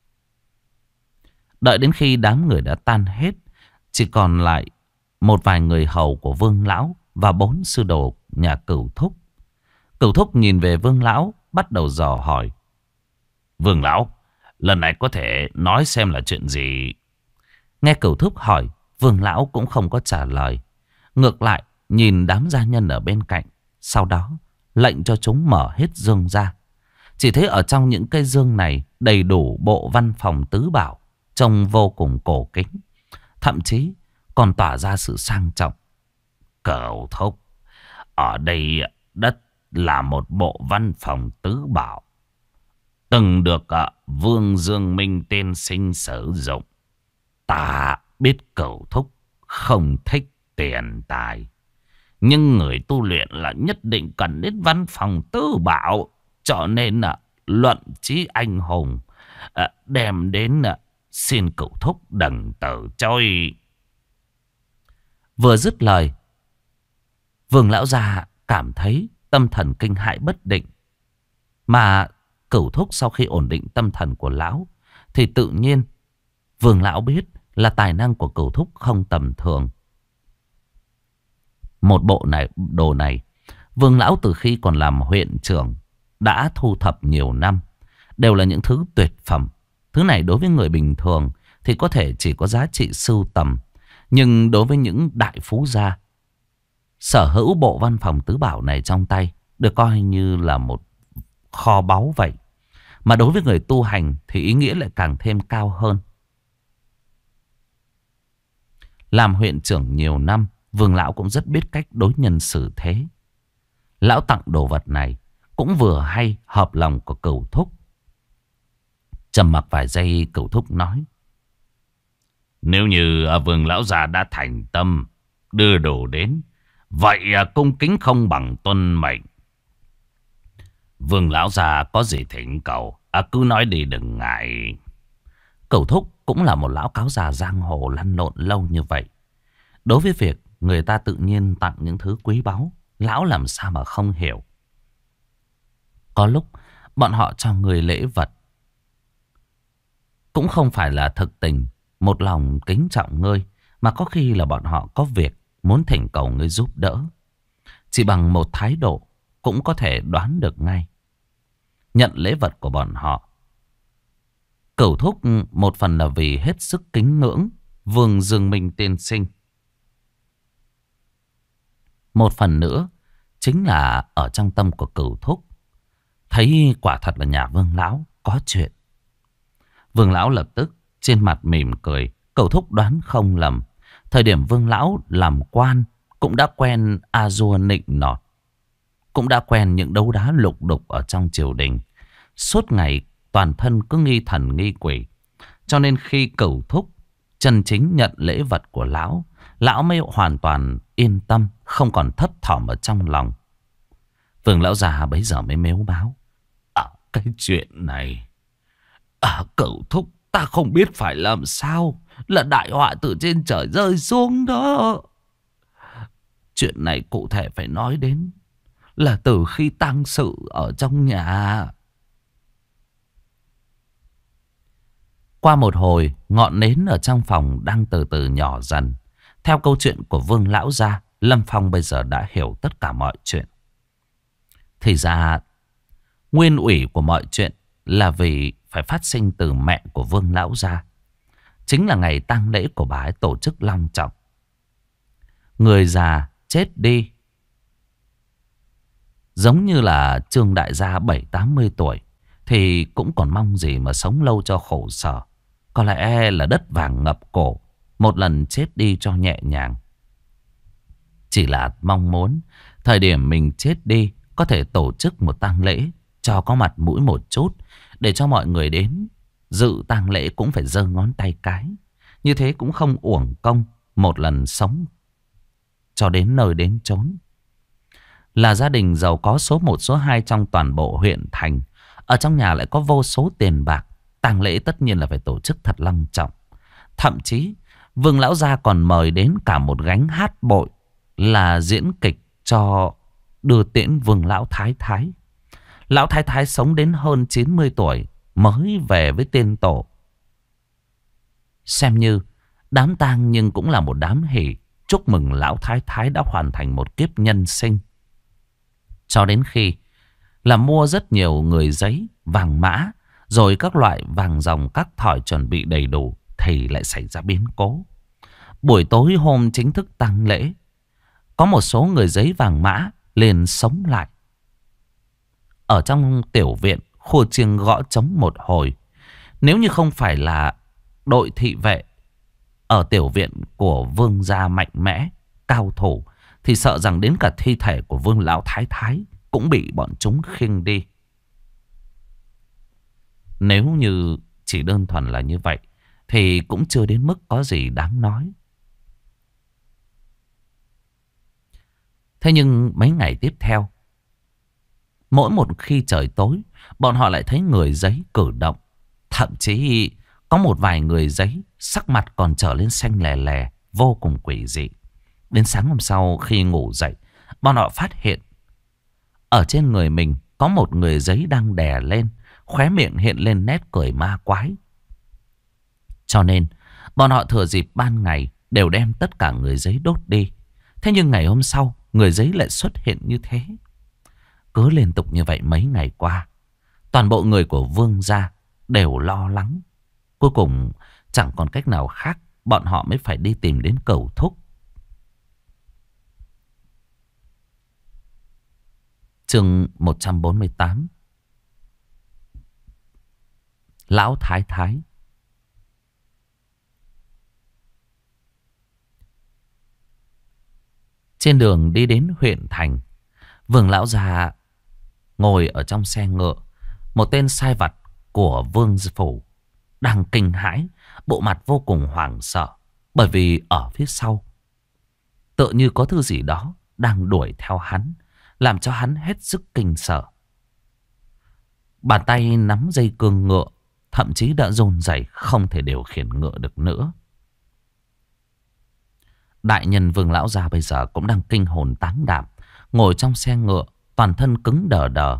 Đợi đến khi đám người đã tan hết, chỉ còn lại một vài người hầu của Vương lão và 4 sư đồ nhà Cửu thúc. Cửu thúc nhìn về Vương lão, bắt đầu dò hỏi: "Vương lão, lần này có thể nói xem là chuyện gì?" Nghe Cửu thúc hỏi, Vương lão cũng không có trả lời. Ngược lại nhìn đám gia nhân ở bên cạnh, sau đó lệnh cho chúng mở hết dương ra. Chỉ thấy ở trong những cái dương này đầy đủ bộ văn phòng tứ bảo, trông vô cùng cổ kính, thậm chí còn tỏa ra sự sang trọng. "Cửu thúc, ở đây đất là một bộ văn phòng tứ bảo, từng được Vương Dương Minh tiên sinh sử dụng. Ta biết Cửu thúc không thích tiền tài, nhưng người tu luyện là nhất định cần đến văn phòng tứ bảo, cho nên luận chí anh hùng đem đến xin Cửu thúc đừng từ chối." Vừa dứt lời, Vương lão già cảm thấy tâm thần kinh hãi bất định. Mà Cửu thúc sau khi ổn định tâm thần của lão, thì tự nhiên Vương lão biết là tài năng của Cửu thúc không tầm thường. Một bộ đồ này Vương lão từ khi còn làm huyện trưởng đã thu thập nhiều năm, đều là những thứ tuyệt phẩm. Thứ này đối với người bình thường thì có thể chỉ có giá trị sưu tầm, Nhưng đối với những đại phú gia, sở hữu bộ văn phòng tứ bảo này trong tay được coi như là một kho báu vậy. Mà đối với người tu hành thì ý nghĩa lại càng thêm cao hơn. Làm huyện trưởng nhiều năm, Vương lão cũng rất biết cách đối nhân xử thế. Lão tặng đồ vật này cũng vừa hay hợp lòng của Cửu Thúc. Trầm mặc vài giây, Cửu Thúc nói: nếu như Vương lão già đã thành tâm đưa đồ đến, vậy cung kính không bằng tuân mệnh. Vương lão già có gì thỉnh cầu, cứ nói đi đừng ngại. Cửu Thúc cũng là một lão cáo già giang hồ lăn lộn lâu như vậy. Đối với việc người ta tự nhiên tặng những thứ quý báu, lão làm sao mà không hiểu. Có lúc bọn họ cho người lễ vật cũng không phải là thực tình, một lòng kính trọng ngươi, mà có khi là bọn họ có việc muốn thỉnh cầu ngươi giúp đỡ. Chỉ bằng một thái độ cũng có thể đoán được ngay. Nhận lễ vật của bọn họ, Cửu Thúc một phần là vì hết sức kính ngưỡng Vương Dương Minh tiên sinh. Một phần nữa chính là ở trong tâm của Cửu Thúc thấy quả thật là nhà Vương lão có chuyện. Vương lão lập tức trên mặt mỉm cười. Cửu Thúc đoán không lầm, thời điểm Vương lão làm quan cũng đã quen a dua nịnh nọt, cũng đã quen những đấu đá lục đục ở trong triều đình. Suốt ngày toàn thân cứ nghi thần nghi quỷ. Cho nên khi Cửu Thúc chân chính nhận lễ vật của lão, lão mới hoàn toàn yên tâm, không còn thấp thỏm ở trong lòng. Vương lão già bấy giờ mới mếu máo: cái chuyện này, Cửu Thúc, ta không biết phải làm sao, là đại họa từ trên trời rơi xuống đó. Chuyện này cụ thể phải nói đến là từ khi tang sự ở trong nhà. Qua một hồi, ngọn nến ở trong phòng đang từ từ nhỏ dần. Theo câu chuyện của Vương lão gia, Lâm Phong bây giờ đã hiểu tất cả mọi chuyện. Thì ra, nguyên ủy của mọi chuyện là vì phải phát sinh từ mẹ của Vương lão gia. Chính là ngày tang lễ của bà ấy tổ chức long trọng. Người già chết đi, giống như là Trương đại gia 70-80 tuổi, thì cũng còn mong gì mà sống lâu cho khổ sở. Có lẽ là đất vàng ngập cổ, một lần chết đi cho nhẹ nhàng. Chỉ là mong muốn thời điểm mình chết đi có thể tổ chức một tang lễ cho có mặt mũi một chút, để cho mọi người đến dự tang lễ cũng phải giơ ngón tay cái. Như thế cũng không uổng công một lần sống cho đến nơi đến chốn. Là gia đình giàu có số 1 số 2 trong toàn bộ huyện thành, ở trong nhà lại có vô số tiền bạc, tang lễ tất nhiên là phải tổ chức thật long trọng. Thậm chí Vương lão gia còn mời đến cả một gánh hát bội là diễn kịch cho đưa tiễn Vương lão thái thái. Lão thái thái sống đến hơn 90 tuổi mới về với tiên tổ. Xem như đám tang nhưng cũng là một đám hỷ, chúc mừng lão thái thái đã hoàn thành một kiếp nhân sinh. Cho đến khi là mua rất nhiều người giấy, vàng mã, rồi các loại vàng dòng các thỏi chuẩn bị đầy đủ, thì lại xảy ra biến cố. Buổi tối hôm chính thức tang lễ, có một số người giấy vàng mã liền sống lại. Ở trong tiểu viện, khua chiêng gõ trống một hồi. Nếu như không phải là đội thị vệ ở tiểu viện của Vương gia mạnh mẽ, cao thủ, thì sợ rằng đến cả thi thể của Vương lão thái thái cũng bị bọn chúng khinh đi. Nếu như chỉ đơn thuần là như vậy thì cũng chưa đến mức có gì đáng nói. Thế nhưng mấy ngày tiếp theo, mỗi một khi trời tối, bọn họ lại thấy người giấy cử động. Thậm chí có một vài người giấy sắc mặt còn trở lên xanh lè lè, vô cùng quỷ dị. Đến sáng hôm sau khi ngủ dậy, bọn họ phát hiện ở trên người mình có một người giấy đang đè lên, khóe miệng hiện lên nét cười ma quái. Cho nên bọn họ thừa dịp ban ngày đều đem tất cả người giấy đốt đi. Thế nhưng ngày hôm sau, người giấy lại xuất hiện như thế. Cứ liên tục như vậy mấy ngày qua, toàn bộ người của Vương gia đều lo lắng. Cuối cùng chẳng còn cách nào khác bọn họ mới phải đi tìm đến Cẩu Thúc. Chương 148. Lão Thái Thái. Trên đường đi đến huyện thành, Vương lão già ngồi ở trong xe ngựa. Một tên sai vặt của Vương phủ đang kinh hãi, bộ mặt vô cùng hoảng sợ. Bởi vì ở phía sau tựa như có thứ gì đó đang đuổi theo hắn, làm cho hắn hết sức kinh sợ. Bàn tay nắm dây cương ngựa thậm chí đã run rẩy, không thể điều khiển ngựa được nữa. Đại nhân Vương lão già bây giờ cũng đang kinh hồn táng đảm, ngồi trong xe ngựa, toàn thân cứng đờ đờ.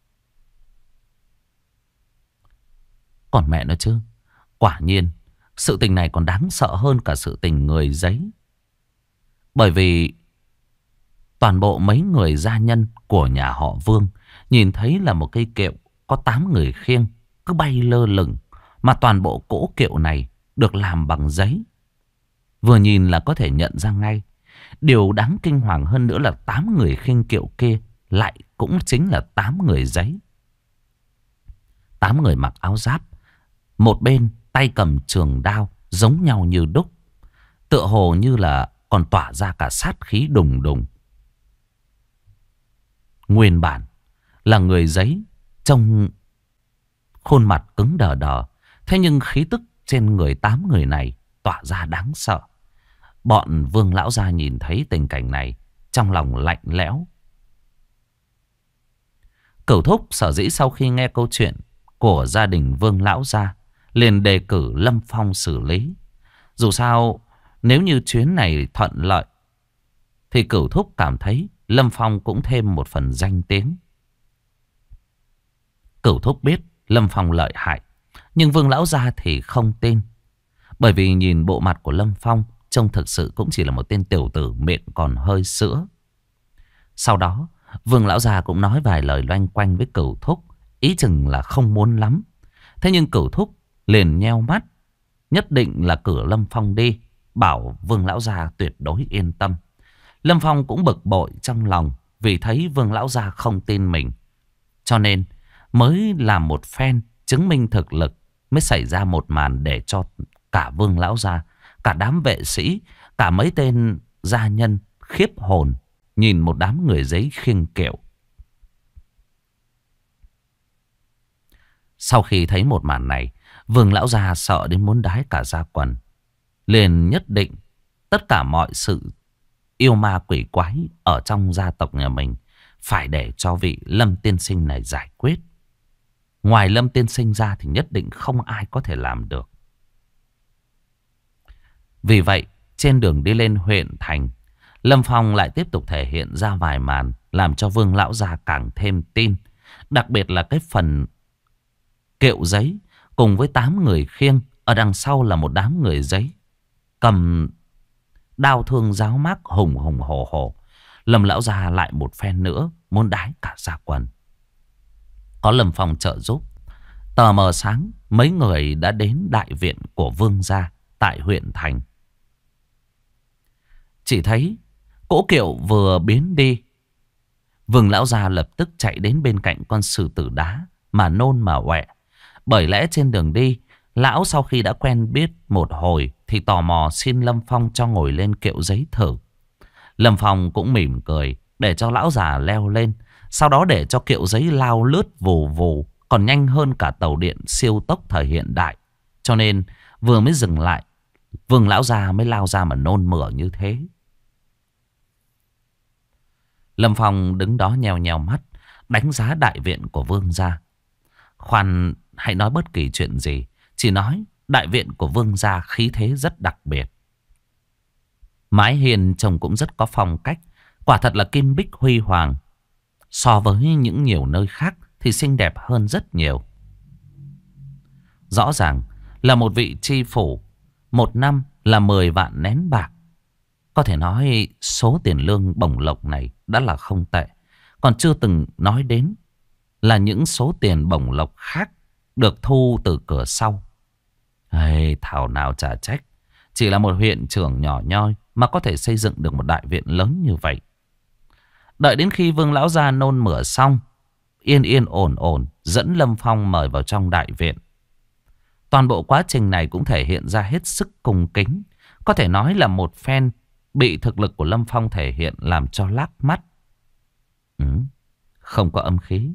Còn mẹ nó chứ, quả nhiên sự tình này còn đáng sợ hơn cả sự tình người giấy. Bởi vì toàn bộ mấy người gia nhân của nhà họ Vương nhìn thấy là một cây kiệu có 8 người khiêng cứ bay lơ lửng, mà toàn bộ cỗ kiệu này được làm bằng giấy. Vừa nhìn là có thể nhận ra ngay. Điều đáng kinh hoàng hơn nữa là 8 người khiêng kiệu kia lại cũng chính là 8 người giấy. 8 người mặc áo giáp, một bên tay cầm trường đao giống nhau như đúc, tựa hồ như là còn tỏa ra cả sát khí đùng đùng. Nguyên bản là người giấy, trông khuôn mặt cứng đờ đờ, thế nhưng khí tức trên người 8 người này tỏa ra đáng sợ. Bọn Vương lão gia nhìn thấy tình cảnh này, trong lòng lạnh lẽo. Cửu Thúc sở dĩ sau khi nghe câu chuyện của gia đình Vương lão gia liền đề cử Lâm Phong xử lý. Dù sao nếu như chuyến này thuận lợi thì Cửu Thúc cảm thấy Lâm Phong cũng thêm một phần danh tiếng. Cửu Thúc biết Lâm Phong lợi hại, nhưng Vương lão gia thì không tin. Bởi vì nhìn bộ mặt của Lâm Phong trông thực sự cũng chỉ là một tên tiểu tử miệng còn hơi sữa. Sau đó Vương lão già cũng nói vài lời loanh quanh với Cửu Thúc, ý chừng là không muốn lắm. Thế nhưng Cửu Thúc liền nheo mắt, nhất định là cử Lâm Phong đi, bảo Vương lão già tuyệt đối yên tâm. Lâm Phong cũng bực bội trong lòng vì thấy Vương lão già không tin mình, cho nên mới làm một phen chứng minh thực lực, mới xảy ra một màn để cho cả Vương lão già, cả đám vệ sĩ, cả mấy tên gia nhân khiếp hồn nhìn một đám người giấy khiêng kiệu. Sau khi thấy một màn này, Vương lão già sợ đến muốn đái cả da quần, liền nhất định tất cả mọi sự yêu ma quỷ quái ở trong gia tộc nhà mình phải để cho vị Lâm tiên sinh này giải quyết. Ngoài Lâm tiên sinh ra thì nhất định không ai có thể làm được. Vì vậy trên đường đi lên huyện thành, Lâm Phong lại tiếp tục thể hiện ra vài màn làm cho Vương lão già càng thêm tin. Đặc biệt là cái phần kiệu giấy cùng với 8 người khiêng, ở đằng sau là một đám người giấy cầm đao thương giáo mác hùng hùng hổ hổ. Lâm lão già lại một phen nữa muốn đái cả da quần. Có Lâm Phong trợ giúp, tờ mờ sáng mấy người đã đến đại viện của Vương gia tại huyện thành. Chỉ thấy cỗ kiệu vừa biến đi, Vương lão già lập tức chạy đến bên cạnh con sư tử đá mà nôn mà ọe. Bởi lẽ trên đường đi, lão sau khi đã quen biết một hồi thì tò mò xin Lâm Phong cho ngồi lên kiệu giấy thử. Lâm Phong cũng mỉm cười để cho lão già leo lên, sau đó để cho kiệu giấy lao lướt vù vù, còn nhanh hơn cả tàu điện siêu tốc thời hiện đại. Cho nên vừa mới dừng lại, Vương lão già mới lao ra mà nôn mửa như thế. Lâm Phong đứng đó nheo nheo mắt, đánh giá đại viện của Vương gia. Khoan hãy nói bất kỳ chuyện gì, chỉ nói đại viện của Vương gia khí thế rất đặc biệt. Mái hiên trông cũng rất có phong cách, quả thật là kim bích huy hoàng. So với những nhiều nơi khác thì xinh đẹp hơn rất nhiều. Rõ ràng là một vị tri phủ, một năm là 10 vạn nén bạc. Có thể nói số tiền lương bổng lộc này đã là không tệ. Còn chưa từng nói đến là những số tiền bổng lộc khác được thu từ cửa sau. Thảo nào chả trách, Chỉ là một huyện trưởng nhỏ nhoi mà có thể xây dựng được một đại viện lớn như vậy. Đợi đến khi Vương lão gia nôn mửa xong, yên yên ổn ổn dẫn Lâm Phong mời vào trong đại viện. Toàn bộ quá trình này cũng thể hiện ra hết sức cung kính. Có thể nói là một phen bị thực lực của Lâm Phong thể hiện làm cho lác mắt. Không có âm khí.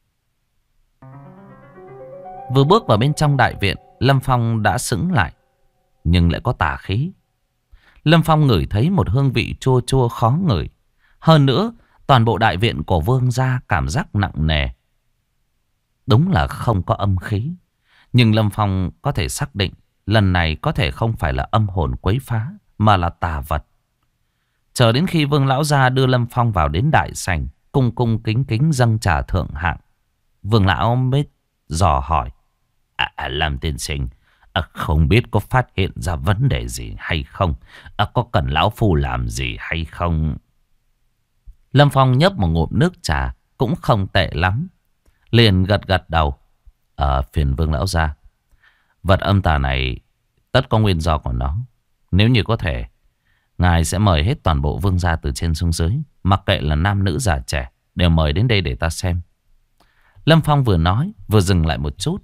Vừa bước vào bên trong đại viện, Lâm Phong đã sững lại, nhưng lại có tà khí. Lâm Phong ngửi thấy một hương vị chua chua khó ngửi. Hơn nữa, toàn bộ đại viện của Vương gia cảm giác nặng nề. Đúng là không có âm khí. Nhưng Lâm Phong có thể xác định lần này có thể không phải là âm hồn quấy phá, mà là tà vật. Chờ đến khi Vương lão gia đưa Lâm Phong vào đến đại sảnh, cung cung kính kính dâng trà thượng hạng, Vương lão mới dò hỏi: Lâm tiên sinh, không biết có phát hiện ra vấn đề gì hay không? Có cần lão phu làm gì hay không? Lâm Phong nhấp một ngụm nước trà cũng không tệ lắm, liền gật gật đầu. Phiền Vương lão gia, vật âm tà này tất có nguyên do của nó. Nếu như có thể, ngài sẽ mời hết toàn bộ vương gia từ trên xuống dưới, mặc kệ là nam nữ già trẻ, đều mời đến đây để ta xem. Lâm Phong vừa nói vừa dừng lại một chút,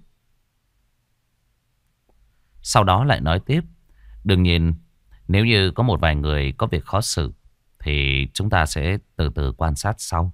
sau đó lại nói tiếp: đương nhiên, nếu như có một vài người có việc khó xử thì chúng ta sẽ từ từ quan sát sau.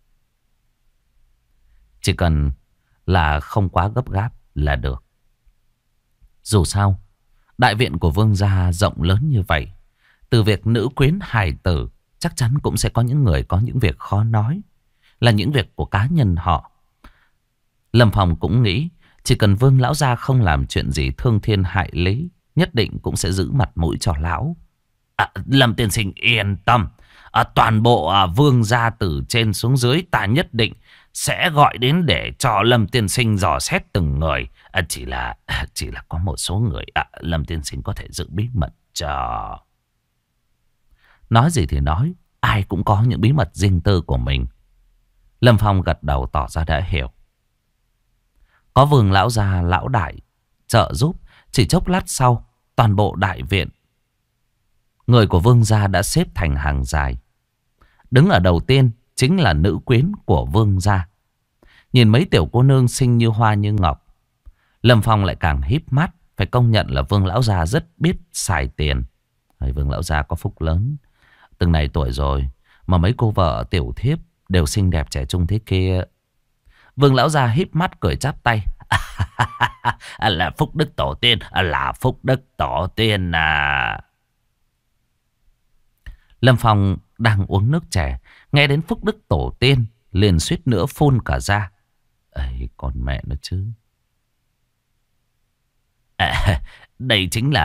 Chỉ cần là không quá gấp gáp là được. Dù sao, đại viện của vương gia rộng lớn như vậy, từ việc nữ quyến hài tử, chắc chắn cũng sẽ có những người có những việc khó nói, là những việc của cá nhân họ. Lâm Phong cũng nghĩ, chỉ cần Vương lão gia không làm chuyện gì thương thiên hại lý, nhất định cũng sẽ giữ mặt mũi cho lão. Lâm tiên sinh yên tâm, toàn bộ vương gia từ trên xuống dưới ta nhất định sẽ gọi đến để cho Lâm tiên sinh dò xét từng người. Chỉ là có một số người Lâm tiên sinh có thể giữ bí mật cho. Nói gì thì nói, ai cũng có những bí mật riêng tư của mình. Lâm Phong gật đầu tỏ ra đã hiểu. Có Vương lão gia lão đại trợ giúp, chỉ chốc lát sau, toàn bộ đại viện, người của Vương gia đã xếp thành hàng dài. Đứng ở đầu tiên chính là nữ quyến của Vương gia. Nhìn mấy tiểu cô nương xinh như hoa như ngọc, Lâm Phong lại càng híp mắt. Phải công nhận là Vương lão gia rất biết xài tiền. Vương lão gia có phúc lớn, từng này tuổi rồi mà mấy cô vợ tiểu thiếp đều xinh đẹp trẻ trung thế kia. Vương lão gia híp mắt cười chắp tay. Là phúc đức tổ tiên, là phúc đức tổ tiên à. Lâm Phong đang uống nước chè, nghe đến phúc đức tổ tiên liền suýt nữa phun cả ra. Con mẹ nó chứ. Đây chính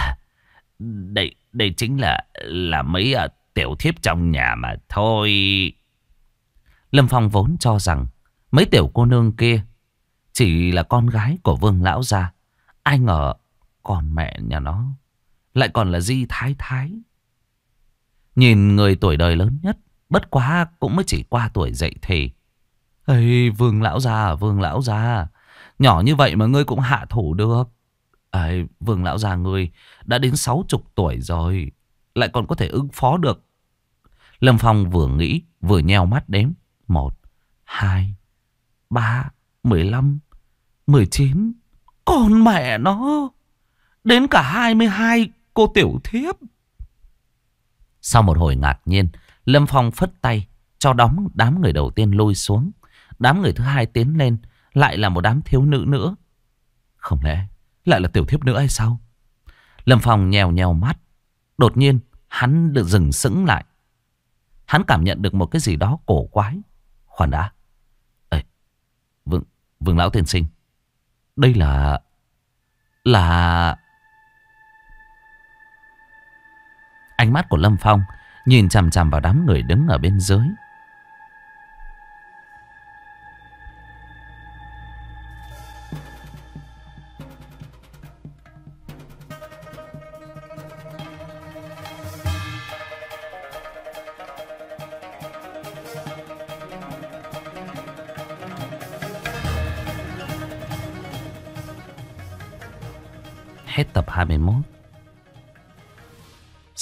là mấy tiểu thiếp trong nhà mà thôi. Lâm Phong vốn cho rằng mấy tiểu cô nương kia chỉ là con gái của Vương lão gia. Ai ngờ con mẹ nhà nó lại còn là Di Thái Thái. Nhìn người tuổi đời lớn nhất, bất quá cũng mới chỉ qua tuổi dậy thì. Vương lão gia, nhỏ như vậy mà ngươi cũng hạ thủ được. Vương lão già ngươi đã đến 60 tuổi rồi, lại còn có thể ứng phó được. Lâm Phong vừa nghĩ vừa nheo mắt đếm: 1, 2, 3, 15, 19. Con mẹ nó, đến cả 22 cô tiểu thiếp. Sau một hồi ngạc nhiên, Lâm Phong phất tay cho đám người đầu tiên lui xuống. Đám người thứ hai tiến lên, lại là một đám thiếu nữ nữa. Không lẽ lại là tiểu thiếp nữa hay sao? Lâm Phong nhèo nhèo mắt. Đột nhiên hắn được dừng sững lại. Hắn cảm nhận được một cái gì đó cổ quái. Khoan đã. Vương lão tiên sinh, đây là... Ánh mắt của Lâm Phong nhìn chằm chằm vào đám người đứng ở bên dưới. Hết tập 21.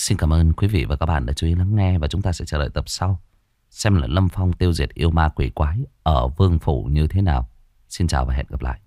Xin cảm ơn quý vị và các bạn đã chú ý lắng nghe. Và chúng ta sẽ chờ đợi tập sau, xem là Lâm Phong tiêu diệt yêu ma quỷ quái ở Vương Phủ như thế nào. Xin chào và hẹn gặp lại.